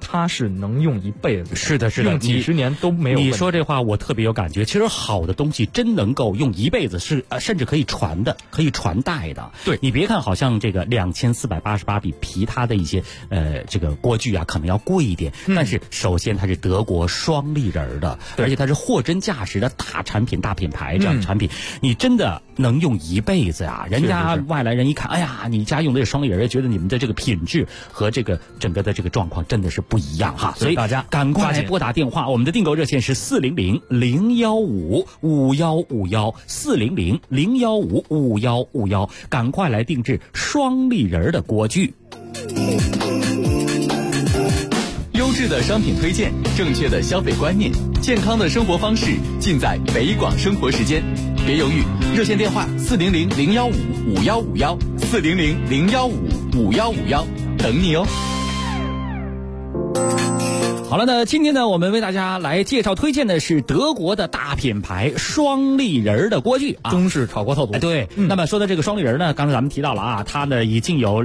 它是能用一辈子。 是的，是的， 用几十年都没有问题。 你说这话我特别有感觉。其实好的东西真能够用一辈子，是甚至可以传的，可以传代的。 对， 你别看好像这个2488比其他的一些这个锅具啊可能要贵一点，但是首先它是德国双立人的，而且它是货真价实的大产品、大品牌这样的产品，你真的能用一辈子呀。人家外来人一看，哎呀，你家用的是双立人，觉得你们的这个品质和这个整个的这个状况真的是不一样哈。所以大家赶快来拨打电话，我们的订购热线是400-015-5151，400-015-5151，赶快来定制双立人的锅具。 优质的商品推荐，正确的消费观念，健康的生活方式，尽在北广生活时间。别犹豫，热线电话400-015-5151，400-015-5151，等你哦。 好了呢，今天呢，我们为大家来介绍推荐的是德国的大品牌双立人的锅具啊， 中式炒锅套组。 对，那么说的这个双立人呢，刚才咱们提到了啊，它呢已经有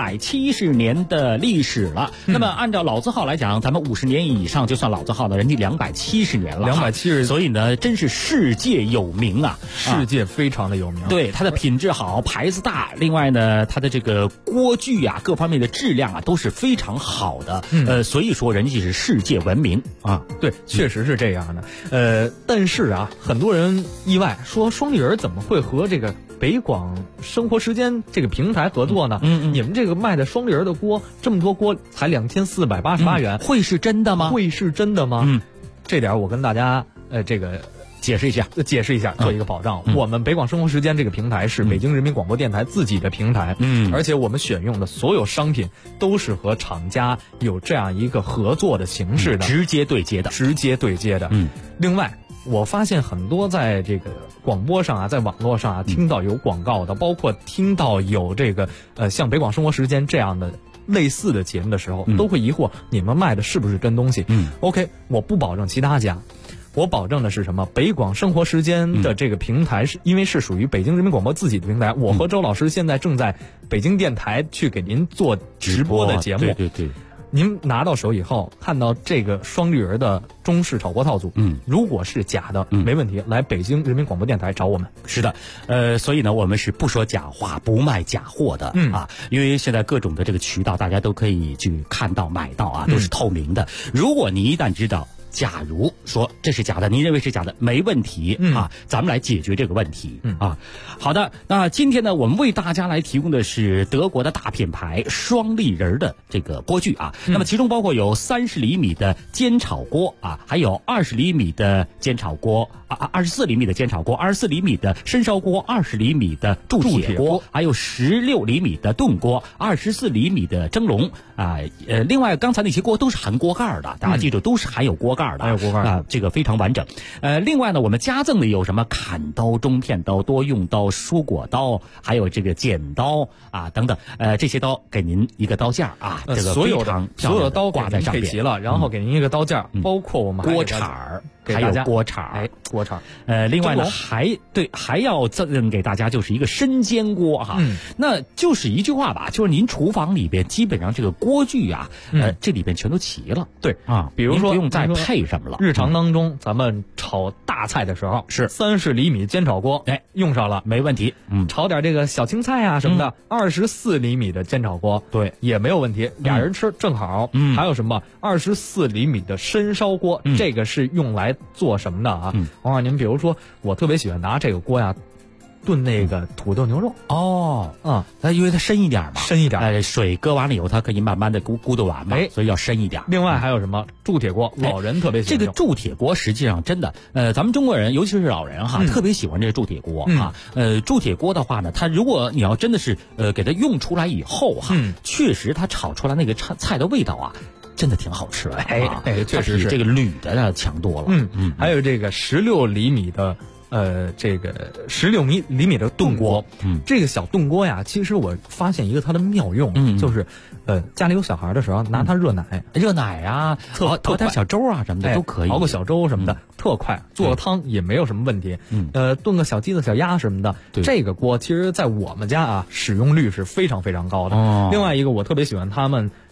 270年的历史了。那么按照老字号来讲，咱们50年以上就算老字号的，人家270年了 ，270， 所以呢，真是世界有名啊， 世界非常的有名。 对，它的品质好，牌子大，另外呢，它的这个锅具啊，各方面的质量啊都是非常好的。所以说人家是世界闻名啊。 对，确实是这样的。但是啊，很多人意外说双立人怎么会和这个北广生活时间这个平台合作呢？你们这个卖的双立人的锅，这么多锅才2488元， 会是真的吗？ 会是真的吗？这点我跟大家这个解释一下， 做一个保障。我们北广生活时间这个平台是北京人民广播电台自己的平台，而且我们选用的所有商品都是和厂家有这样一个合作的形式的， 直接对接的。 另外，我发现很多在这个广播上啊，在网络上啊，听到有广告的，包括听到有这个像北广生活时间这样的类似的节目的时候，都会疑惑你们卖的是不是真东西？OK， 我不保证其他家。我保证的是什么？北广生活时间的这个平台是因为是属于北京人民广播自己的平台，我和周老师现在正在北京电台去给您做直播的节目。 对。 您拿到手以后，看到这个双立人的中式炒锅套组，如果是假的，没问题，来北京人民广播电台找我们。 是的，所以呢，我们是不说假话，不卖假货的啊，因为现在各种的这个渠道，大家都可以去看到、买到啊，都是透明的。如果你一旦知道，假如说这是假的，您认为是假的，没问题啊，咱们来解决这个问题啊。好的，那今天呢，我们为大家来提供的是德国的大品牌双立人的这个锅具啊。那么其中包括有30厘米的煎炒锅啊，还有20厘米的煎炒锅啊，24厘米的煎炒锅，24厘米的深烧锅，20厘米的铸铁锅，还有16厘米的炖锅，24厘米的蒸笼啊。另外刚才那些锅都是含锅盖的，大家记住都是含有锅盖。 还有锅盖啊，这个非常完整。另外呢，我们加赠的有什么砍刀、中片刀、多用刀、蔬果刀，还有这个剪刀啊等等。这些刀给您一个刀架啊，这个所有的刀挂在上面， 配齐了，然后给您一个刀架，包括我们锅铲儿。还有锅铲， 锅铲。 另外呢，还要赠给大家就是一个生煎锅哈。那就是一句话吧，就是您厨房里边基本上这个锅具啊，这里边全都齐了。 对啊， 比如说不用再配什么了。 日常当中，咱们炒大菜的时候是 30厘米煎炒锅，用上了没问题。 炒点这个小青菜啊什么的，24厘米的煎炒锅， 对， 也没有问题，俩人吃正好。还有什么24厘米的深烧锅，这个是用来做什么的啊？王老师，您比如说，我特别喜欢拿这个锅呀炖那个土豆牛肉。 那因为它深一点嘛，水搁完了以后，它可以慢慢的咕嘟完嘛，所以要深一点。 另外还有什么铸铁锅，老人特别喜欢这个铸铁锅，实际上真的，咱们中国人，尤其是老人哈，特别喜欢这个铸铁锅啊。铸铁锅的话呢，它如果你要真的是给它用出来以后哈，确实它炒出来那个菜的味道啊。真的挺好吃的， 确实是这个铝的强多了。 还有这个16厘米的这个16厘米的炖锅，这个小炖锅呀，其实我发现一个它的妙用，就是家里有小孩的时候拿它热奶啊， 熬点小粥啊什么的都可以， 熬个小粥什么的特快，做个汤也没有什么问题。炖个小鸡子小鸭什么的，这个锅其实在我们家啊使用率是非常非常高的。另外一个我特别喜欢他们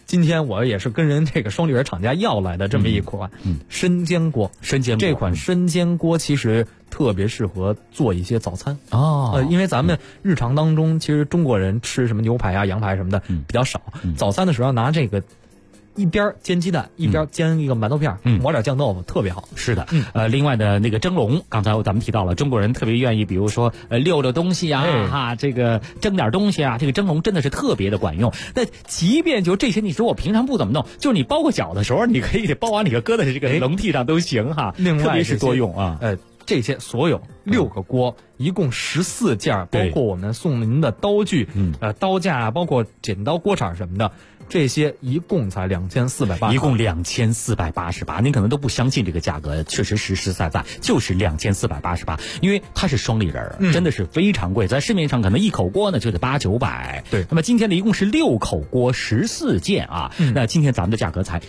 今天我也是跟人这个双立人厂家要来的这么一款生煎锅。这款生煎锅其实特别适合做一些早餐因为咱们日常当中其实中国人吃什么牛排啊、羊排什么的比较少，早餐的时候拿这个一边煎鸡蛋一边煎一个馒头片，抹点酱豆腐，特别好。 是的，另外的那个蒸笼，刚才咱们提到了，中国人特别愿意，比如说溜溜东西啊，这个蒸点东西啊，这个蒸笼真的是特别的管用。那即便就这些，你说我平常不怎么弄，就是你包个饺的时候，你可以包完里头搁在这个笼屉上都行哈。 另外特别是多用啊。 这些所有6个锅，一共14件，包括我们送您的刀具，刀架，包括剪刀、锅铲什么的，这些一共才2480， 一共2488。您可能都不相信这个价格，确实实实在在就是2488，因为它是双立人，真的是非常贵，在市面上可能一口锅呢就得800-900。 对， 那么今天呢一共是6口锅14件啊，那今天咱们的价格才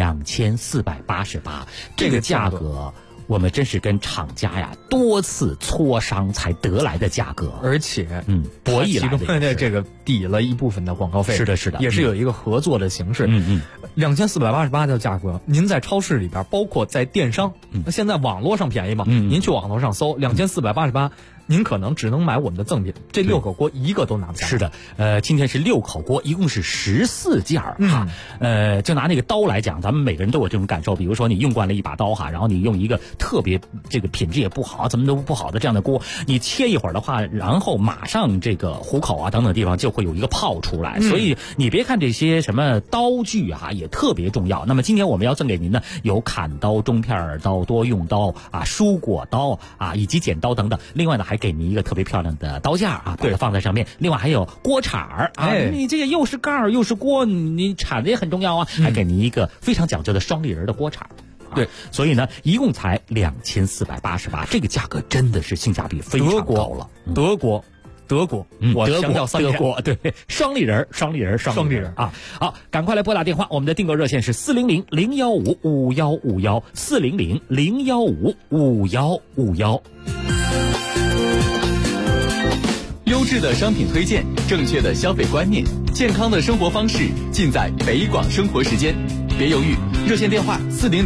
2488，这个价格。我们真是跟厂家呀多次磋商才得来的价格， 而且博弈来的， 其中的这个抵了一部分的广告费。 是的， 也是有一个合作的形式。2488的价格，您在超市里边，包括在电商，现在网络上便宜嘛，您去网络上搜2488。您可能只能买我们的赠品，这6口锅一个都拿不下。 是的，今天是6口锅，一共是14件哈。就拿那个刀来讲，咱们每个人都有这种感受。比如说你用惯了一把刀哈，然后你用一个特别这个品质也不好、怎么都不好的这样的锅，你切一会儿的话，然后马上这个虎口啊等等地方就会有一个泡出来。所以你别看这些什么刀具啊，也特别重要。那么今天我们要赠给您的有砍刀、中片刀、多用刀啊、蔬果刀啊，以及剪刀等等。另外呢，还给你一个特别漂亮的刀架啊，把它放在上面。另外还有锅铲儿啊，你这个又是盖儿又是锅，你铲子也很重要啊。还给你一个非常讲究的双立人的锅铲。 对， 所以呢，一共才2488，这个价格真的是性价比非常高了。 德国，我强调3遍， 德国对，双立人啊！好，赶快来拨打电话，我们的订购热线是400-015-5151，400-015-5151。 优质的商品推荐，正确的消费观念，健康的生活方式，尽在北广生活时间。别犹豫，热线电话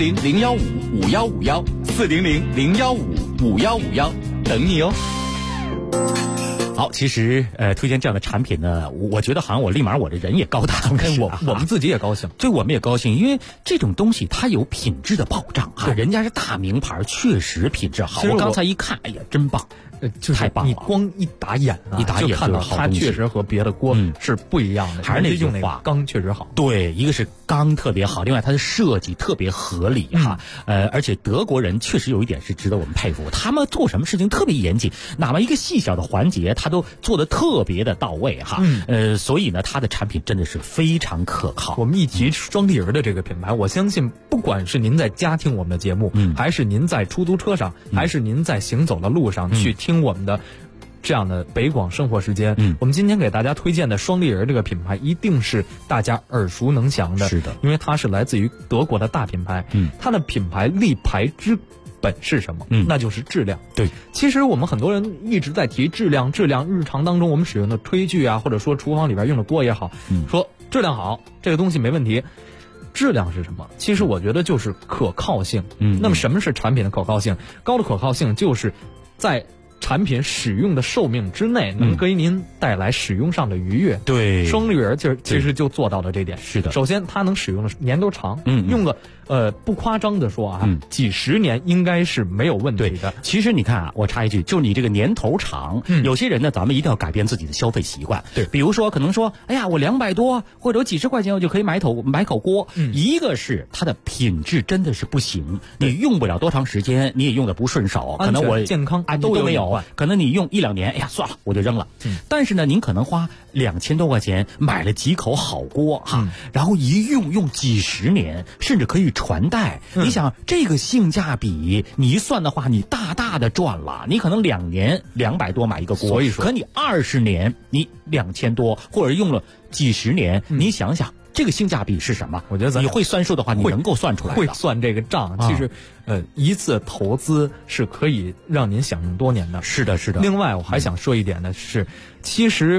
400-015-5151，400-015-5151，等你哦。 好，其实推荐这样的产品呢，我觉得好像我立马我这人也高大上去了， 我们自己也高兴， 对，我们也高兴，因为这种东西它有品质的保障啊，人家是大名牌，确实品质好。我刚才一看，哎呀，真棒。 就是太棒了！ 你光一打眼就看到它确实和别的锅是不一样的， 还是那句话， 钢确实好。 对，一个是钢特别好，另外它的设计特别合理哈。而且德国人确实有一点是值得我们佩服，他们做什么事情特别严谨，哪怕一个细小的环节，他都做得特别的到位哈。所以呢，它的产品真的是非常可靠。 我们一提双立人的这个品牌，我相信不管是您在家听我们的节目，还是您在出租车上，还是您在行走的路上去听我们的这样的北广生活时间，我们今天给大家推荐的双立人这个品牌一定是大家耳熟能详的。 是的， 因为它是来自于德国的大品牌，它的品牌立牌之本是什么？那就是质量。 对， 其实我们很多人一直在提质量，日常当中我们使用的炊具啊，或者说厨房里边用的锅也好，说质量好，这个东西没问题。质量是什么？其实我觉得就是可靠性。那么什么是产品的可靠性？高的可靠性就是在产品使用的寿命之内，能给您带来使用上的愉悦。 对， 双立人其实就做到了这点。 是的， 首先它能使用的年头长，用个不夸张的说啊，几十年应该是没有问题的。 其实你看啊，我插一句，就是你这个年头长，有些人呢，咱们一定要改变自己的消费习惯。 对， 比如说可能说，哎呀，我200多或者我几十块钱我就可以买口锅。一个是它的品质真的是不行，你用不了多长时间，你也用的不顺手，可能我健康都没有，可能你用1-2年，哎呀算了，我就扔了。但是呢，您可能花2000多块钱买了几口好锅哈，然后一用几十年，甚至可以传代。你想这个性价比，你一算的话，你大大的赚了。你可能2年200多买一个锅， 所以说可你20年你2000多，或者用了几十年，你想想这个性价比是什么？ 我觉得你会算数的话，你能够算出来的。 会算这个账，其实一次投资是可以让您享用多年的。 是的，是的。 另外我还想说一点的是，其实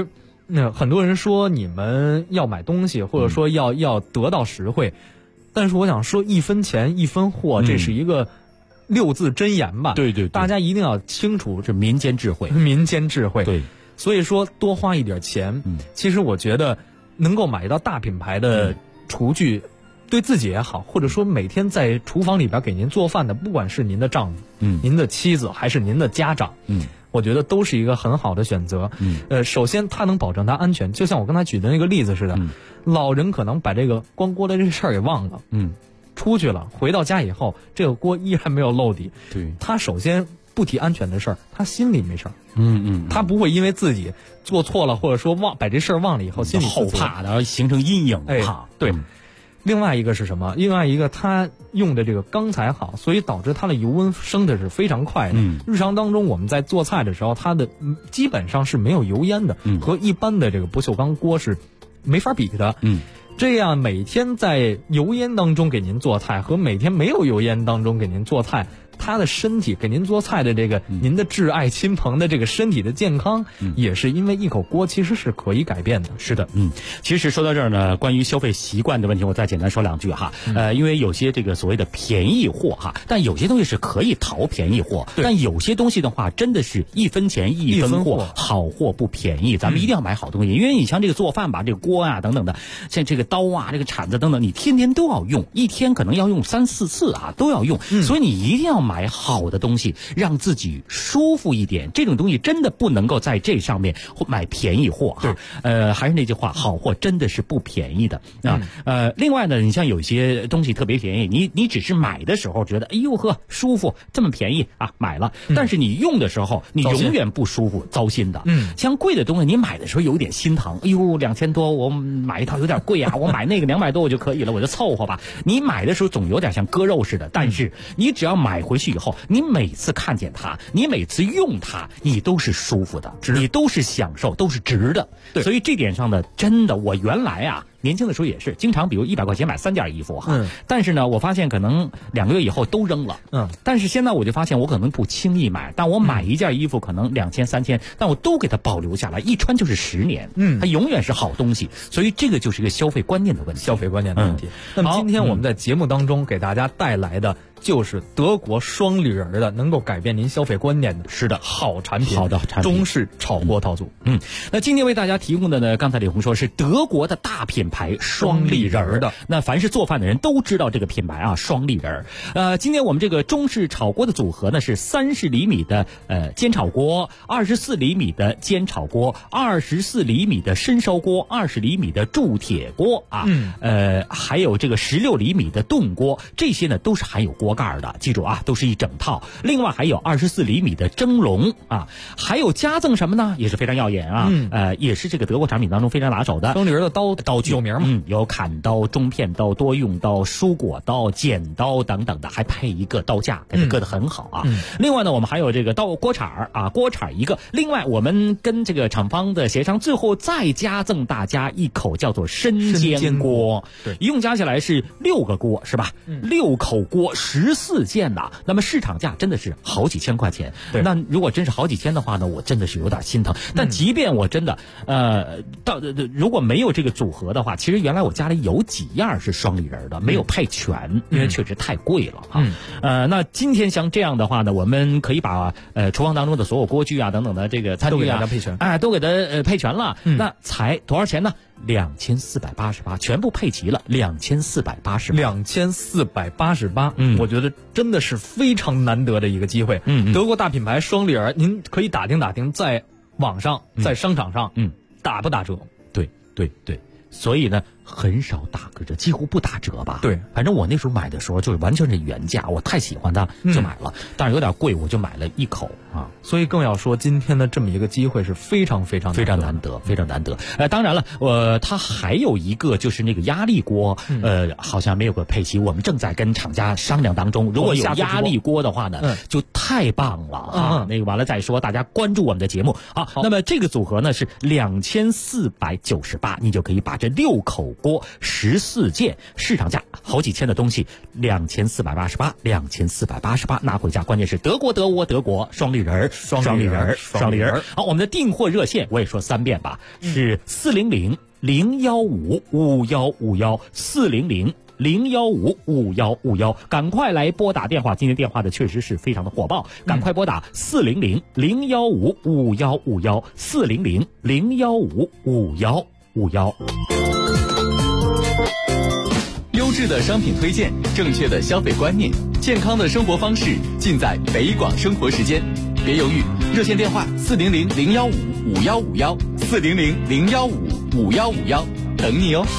那很多人说你们要买东西，或者说要得到实惠，但是我想说1分钱1分货，这是一个6字真言吧？ 对， 大家一定要清楚， 这民间智慧， 对，所以说多花一点钱，其实我觉得能够买到大品牌的厨具，对自己也好，或者说每天在厨房里边给您做饭的，不管是您的丈夫、您的妻子还是您的家长，我觉得都是一个很好的选择。首先它能保证它安全，就像我刚才举的那个例子似的，老人可能把这个关锅的这事儿给忘了，出去了，回到家以后，这个锅依然没有漏底。 对， 他首先不提安全的事儿，他心里没事儿。他不会因为自己做错了，或者说把这事儿忘了以后，心里后怕的，然后形成阴影。 对。另外一个是什么？另外一个，它用的这个钢材好，所以导致它的油温升的是非常快的。日常当中我们在做菜的时候，它的基本上是没有油烟的，和一般的这个不锈钢锅是没法比的。这样每天在油烟当中给您做菜，和每天没有油烟当中给您做菜，他的身体给您做菜的这个您的挚爱亲朋的这个身体的健康，也是因为一口锅其实是可以改变的。 是的，其实说到这儿呢，关于消费习惯的问题，我再简单说两句哈。因为有些这个所谓的便宜货哈，但有些东西是可以淘便宜货，但有些东西的话，真的是1分钱1分货，好货不便宜。咱们一定要买好东西，因为你像这个做饭吧，这个锅啊等等的，像这个刀啊、这个铲子等等，你天天都要用，一天可能要用3、4次啊，都要用，所以你一定要买好的东西，让自己舒服一点。这种东西真的不能够在这上面买便宜货哈。还是那句话，好货真的是不便宜的啊。另外呢，你像有些东西特别便宜，你只是买的时候觉得哎呦呵舒服，这么便宜啊买了，但是你用的时候你永远不舒服，糟心的。像贵的东西，你买的时候有点心疼，哎呦2000多我买一套有点贵啊，我买那个200多我就可以了，我就凑合吧。你买的时候总有点像割肉似的，但是你只要买回去以后，你每次看见它，你每次用它，你都是舒服的，你都是享受，都是值的。所以这点上呢，真的我原来啊年轻的时候也是经常比如100块钱买3件衣服哈，但是呢我发现可能2个月以后都扔了。但是现在我就发现我可能不轻易买，但我买一件衣服可能2000、3000，但我都给它保留下来，一穿就是10年。它永远是好东西。所以这个就是一个消费观念的问题。那么今天我们在节目当中给大家带来的就是德国双立人的能够改变您消费观念的，是的，好产品，中式炒锅套组。那今天为大家提供的呢，刚才李红说是德国的大品牌双立人的。那凡是做饭的人都知道这个品牌啊，双立人。今天我们这个中式炒锅的组合呢是30厘米的煎炒锅，24厘米的煎炒锅，24厘米的深烧锅，20厘米的铸铁锅啊，还有这个16厘米的炖锅，这些呢都是含有锅盖的，记住啊，都是一整套。另外还有24厘米的蒸笼啊，还有加赠什么呢？也是非常耀眼啊，也是这个德国产品当中非常拿手的。双立人的刀具有名嘛，有砍刀、中片刀、多用刀、蔬果刀、剪刀等等的，还配一个刀架，给它搁得很好啊。另外呢，我们还有这个锅铲啊，锅铲一个。另外我们跟这个厂方的协商，最后再加赠大家一口叫做深煎锅，对，一共加起来是6个锅是吧？6口锅14件呐。那么市场价真的是好几千块钱。那如果真是好几千的话呢，我真的是有点心疼。但即便我真的如果没有这个组合的话，其实原来我家里有几样是双立人的，没有配全，因为确实太贵了啊。那今天像这样的话呢，我们可以把厨房当中的所有锅具啊等等的这个餐具啊都给它配全了。那才多少钱呢？2488，全部配齐了2488，我觉得真的是非常难得的一个机会。德国大品牌双立人，您可以打听，在网上，在商场上，打不打折？对，所以呢，很少打个折，几乎不打折吧。对，反正我那时候买的时候就是完全是原价，我太喜欢它就买了，但是有点贵，我就买了一口啊。所以更要说今天的这么一个机会是非常难得。当然了，它还有一个就是那个压力锅，好像没有个配齐，我们正在跟厂家商量当中。如果有压力锅的话呢，就太棒了啊！那个完了再说，大家关注我们的节目。好，那么这个组合呢是2498，你就可以把这6口锅14件，市场价好几千的东西2488，2488拿回家。关键是德国双立人，双立人。好，我们的订货热线我也说3遍吧，是400-015-5151，400-015-5151，赶快来拨打电话。今天电话的确实是非常的火爆，赶快拨打400-015-5151，400-015-5151。 优质的商品推荐，正确的消费观念，健康的生活方式，尽在北广生活时间。别犹豫，热线电话400-015-5151，400-015-5151，等你哦。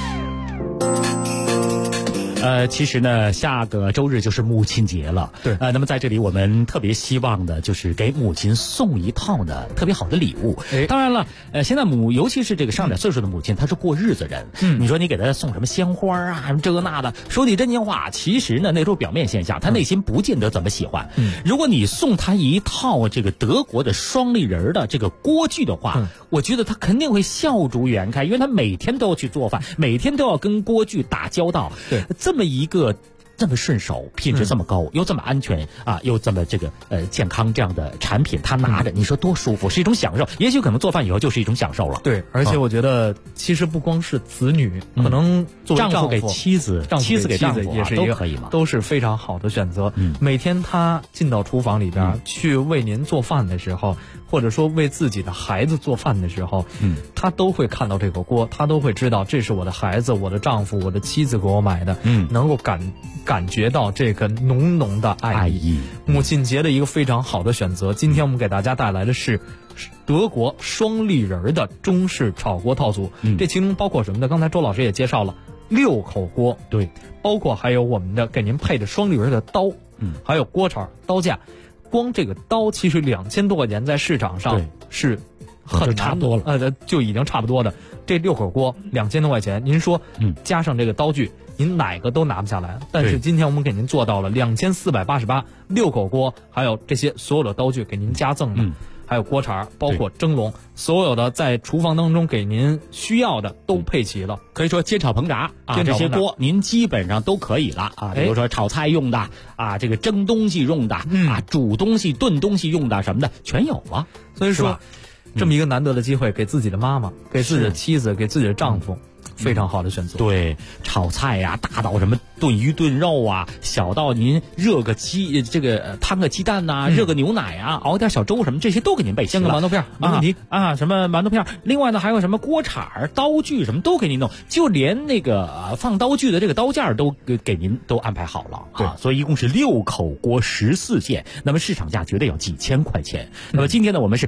其实呢，下个周日就是母亲节了。 对， 那么在这里我们特别希望的就是给母亲送一套呢特别好的礼物。当然了，现在尤其是这个上点岁数的母亲，她是过日子人。你说你给她送什么鲜花啊，什么这个那的，说句真心话，其实呢那都是表面现象，她内心不见得怎么喜欢。如果你送她一套这个德国的双立人的这个锅具的话，我觉得她肯定会笑逐颜开，因为她每天都要去做饭，每天都要跟锅具打交道。 对。 这么一个这么顺手、品质这么高、又这么安全啊，又这么这个健康这样的产品，他拿着你说多舒服，是一种享受。也许可能做饭以后就是一种享受了。 对，而且我觉得其实不光是子女，可能作为丈夫给妻子，妻子给丈夫也是一个都可以嘛， 都是非常好的选择。每天他进到厨房里边去为您做饭的时候，或者说为自己的孩子做饭的时候，他都会看到这个锅，他都会知道这是我的孩子、我的丈夫、我的妻子给我买的，能够感觉到这个浓浓的爱意。母亲节的一个非常好的选择。今天我们给大家带来的是德国双立人的中式炒锅套组，这其中包括什么呢？刚才周老师也介绍了6口锅， 对， 包括还有我们的给您配的双立人的刀，还有锅铲、刀架。光这个刀其实2000多块钱在市场上是很差不多了， 就已经差不多的。这6口锅2000多块钱，您说加上这个刀具，您哪个都拿不下来。但是今天我们给您做到了2488，6口锅，还有这些所有的刀具给您加赠的。还有锅铲，包括蒸笼，所有的在厨房当中给您需要的都配齐了。 可以说煎炒烹炸啊，这些锅您基本上都可以了啊。比如说炒菜用的啊，这个蒸东西用的啊，煮东西、炖东西用的什么的全有了。 所以说，这么一个难得的机会，给自己的妈妈、给自己的妻子、给自己的丈夫。非常好的选择。 对，炒菜呀，大到什么炖鱼炖肉啊，小到您热个摊个鸡蛋呐，热个牛奶啊，熬点小粥什么，这些都给您备齐了。 煎个馒头片没问题啊，什么馒头片。另外呢，还有什么锅铲、刀具什么都给您弄，就连那个放刀具的这个刀架都给您都安排好了啊。所以一共是6口锅14件，那么市场价绝对要几千块钱。那么今天呢，我们是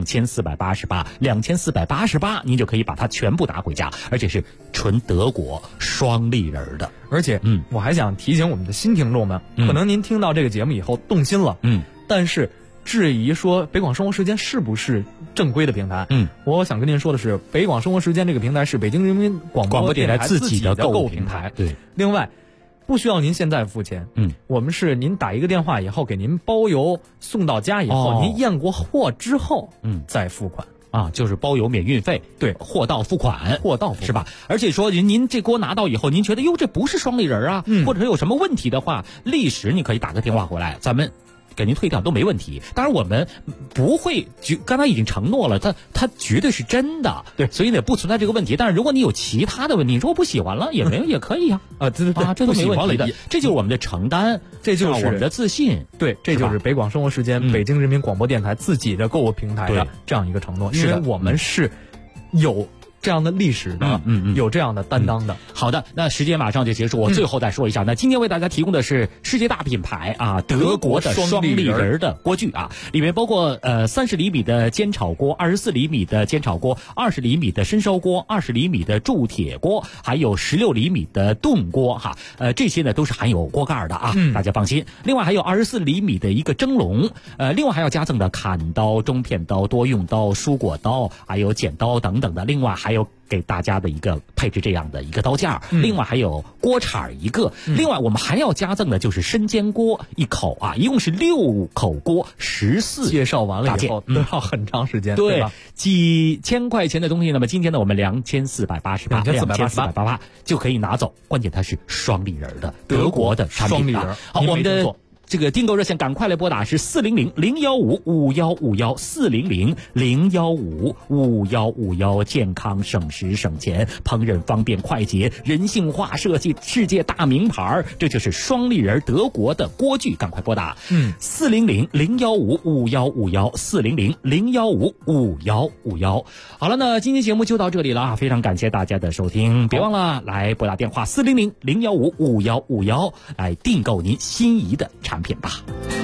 2488，您就可以把它全部拿回家，而且是纯德国双立人的。 而且我还想提醒我们的新听众们，可能您听到这个节目以后动心了，但是质疑说北广生活时间是不是正规的平台？我想跟您说的是，北广生活时间这个平台是北京人民广播电台自己的购物平台。 对， 另外不需要您现在付钱，我们是您打一个电话以后给您包邮送到家以后，您验过货之后，再付款。 啊，就是包邮免运费， 对， 货到付款是吧？而且说您这锅拿到以后，您觉得哟这不是双立人啊，或者是有什么问题的话，立时你可以打个电话回来，咱们给您退掉都没问题。当然我们不会，刚才已经承诺了，它绝对是真的， 对， 所以呢不存在这个问题。但是如果你有其他的问题，你说我不喜欢了也没有也可以啊， 对， 这都没问题的。这就是我们的承担， 这就是我们的自信， 对，这就是北广生活时间、北京人民广播电台自己的购物平台的这样一个承诺，因为我们是有这样的历史的，有这样的担当的。 好的，那时间马上就结束，我最后再说一下，那今天为大家提供的是世界大品牌啊，德国的双立人的锅具啊，里面包括30厘米的煎炒锅、24厘米的煎炒锅、20厘米的深烧锅、20厘米的铸铁锅，还有16厘米的炖锅哈，这些呢都是含有锅盖的啊，大家放心。另外还有24厘米的一个蒸笼，另外还要加赠的砍刀、中片刀、多用刀、蔬果刀，还有剪刀等等的，另外还有给大家的一个配置这样的一个刀架，另外还有锅铲一个，另外我们还要加赠的就是生煎锅1口啊，一共是6口锅14。 介绍完了以后都要很长时间，对吧？ 几千块钱的东西，那么今天呢我们2488就可以拿走，关键它是双立人的德国的产品啊。好，我们的这个订购热线赶快来拨打是400-015-5151，400-015-5151，健康省时省钱，烹饪方便快捷，人性化设计，世界大名牌，这就是双立人德国的锅具，赶快拨打400-015-5151，400-015-5151。好了，那今天节目就到这里了啊，非常感谢大家的收听，别忘了来拨打电话400-015-5151来订购您心仪的产品吧。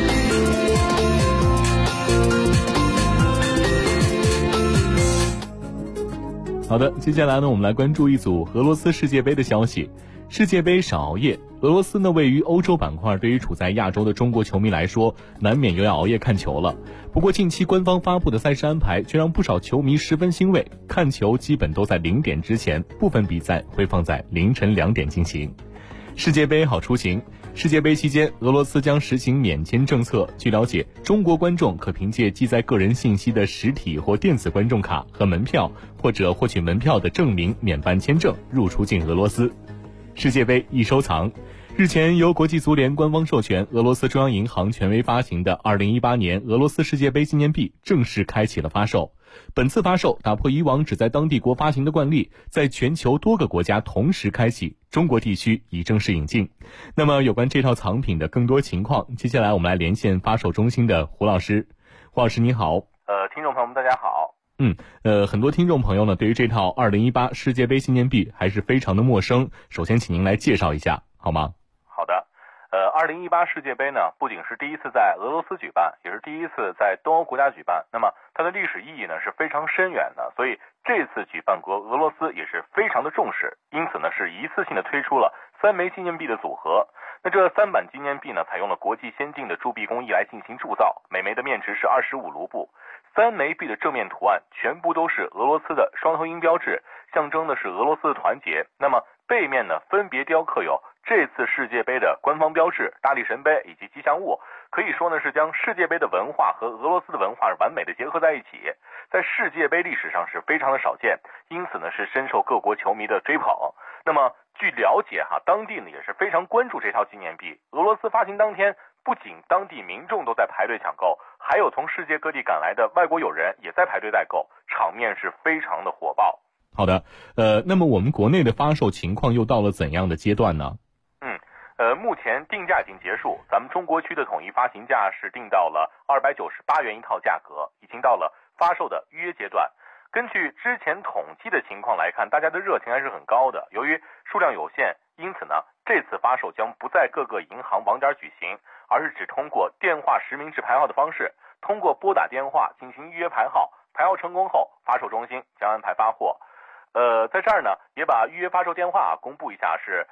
好的，接下来呢，我们来关注一组俄罗斯世界杯的消息。世界杯少熬夜，俄罗斯呢位于欧洲板块，对于处在亚洲的中国球迷来说，难免又要熬夜看球了。不过近期官方发布的赛事安排却让不少球迷十分欣慰，看球基本都在0点之前，部分比赛会放在凌晨2点进行。世界杯好出行。世界杯期间，俄罗斯将实行免签政策。据了解，中国观众可凭借记载个人信息的实体或电子观众卡和门票，或者获取门票的证明免办签证入出境俄罗斯。世界杯易收藏。日前，由国际足联官方授权，俄罗斯中央银行权威发行的2018年俄罗斯世界杯纪念币正式开启了发售。本次发售打破以往只在当地国发行的惯例，在全球多个国家同时开启，中国地区已正式引进。那么有关这套藏品的更多情况，接下来我们来连线发售中心的胡老师。胡老师你好。 听众朋友们大家好。 很多听众朋友呢对于这套2018世界杯纪念币还是非常的陌生，首先请您来介绍一下好吗？ 好的。2018世界杯呢，不仅是第一次在俄罗斯举办，也是第一次在东欧国家举办。那么它的历史意义呢是非常深远的，所以这次举办国俄罗斯也是非常的重视，因此呢是一次性的推出了3枚纪念币的组合。那这3版纪念币呢，采用了国际先进的铸币工艺来进行铸造，每枚的面值是25卢布。3枚币的正面图案全部都是俄罗斯的双头鹰标志，象征的是俄罗斯的团结。那么背面呢，分别雕刻有这次世界杯的官方标志、大力神杯以及吉祥物，可以说呢是将世界杯的文化和俄罗斯的文化完美的结合在一起，在世界杯历史上是非常的少见，因此呢是深受各国球迷的追捧。那么据了解当地呢也是非常关注这套纪念币。俄罗斯发行当天，不仅当地民众都在排队抢购，还有从世界各地赶来的外国友人也在排队代购，场面是非常的火爆。 好的，那么我们国内的发售情况又到了怎样的阶段呢？ 目前定价已经结束，咱们中国区的统一发行价是定到了298元一套价格，已经到了发售的预约阶段。根据之前统计的情况来看，大家的热情还是很高的。由于数量有限，因此呢，这次发售将不在各个银行网点举行，而是只通过电话实名制排号的方式，通过拨打电话进行预约排号，排号成功后，发售中心将安排发货。在这儿呢，也把预约发售电话公布一下，是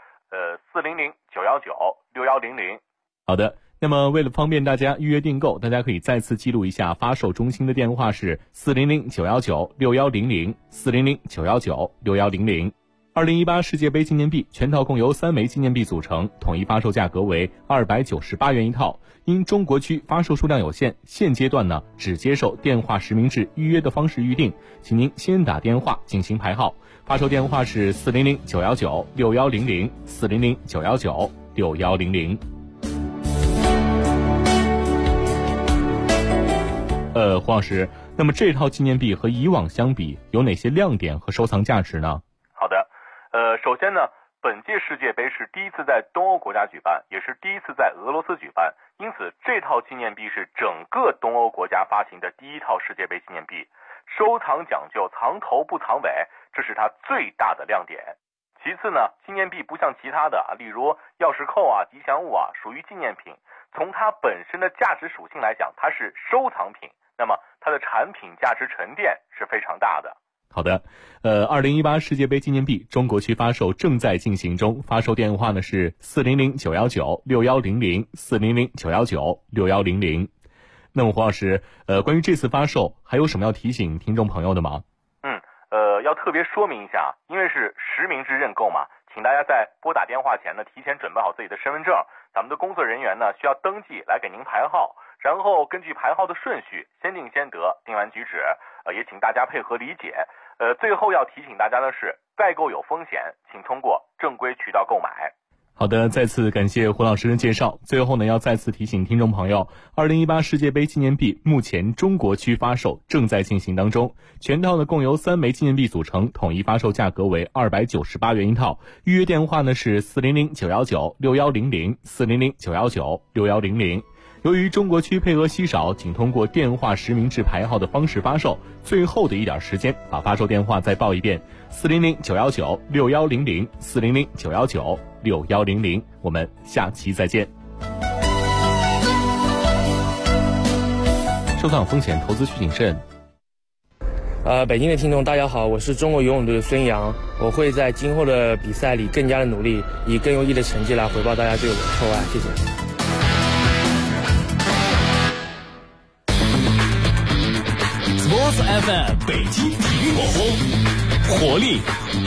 400-919-6100。 好的，那么为了方便大家预约订购，大家可以再次记录一下发售中心的电话是400-919-6100， 400-919-6100。2018世界杯纪念币全套共由3枚纪念币组成，统一发售价格为298元一套。因中国区发售数量有限，现阶段呢只接受电话实名制预约的方式预定，请您先打电话进行排号。发售电话是400-919-6100， 400-919-6100。黄老师，那么这套纪念币和以往相比，有哪些亮点和收藏价值呢？ 好的，首先呢，本届世界杯是第一次在东欧国家举办，也是第一次在俄罗斯举办，因此这套纪念币是整个东欧国家发行的第一套世界杯纪念币，收藏讲究藏头不藏尾，这是它最大的亮点。其次呢，纪念币不像其他的例如钥匙扣吉祥物属于纪念品，从它本身的价值属性来讲，它是收藏品，那么它的产品价值沉淀是非常大的。 好的，2018世界杯纪念币中国区发售正在进行中，发售电话呢是400-919-6100， 400-919-6100。那么黄老师，关于这次发售还有什么要提醒听众朋友的吗？ 要特别说明一下，因为是实名制认购嘛，请大家在拨打电话前呢，提前准备好自己的身份证，咱们的工作人员呢需要登记来给您排号，然后根据排号的顺序先定先得，定完举止，也请大家配合理解。最后要提醒大家的是，代购有风险，请通过正规渠道购买。 好的，再次感谢胡老师的介绍。最后呢，要再次提醒听众朋友，2018世界杯纪念币目前中国区发售正在进行当中，全套呢共由3枚纪念币组成，统一发售价格为298元一套。预约电话呢是400-919-6100，400-919-6100。由于中国区配额稀少，请通过电话实名制排号的方式发售。最后的一点时间，把发售电话再报一遍：400-919-6100，400-919-6100。我们下期再见。收藏风险，投资需谨慎。 北京的听众大家好，我是中国游泳队的孙杨，我会在今后的比赛里更加的努力，以更优异的成绩来回报大家对我的厚爱，谢谢。 Sports FM 北京体育广播，活力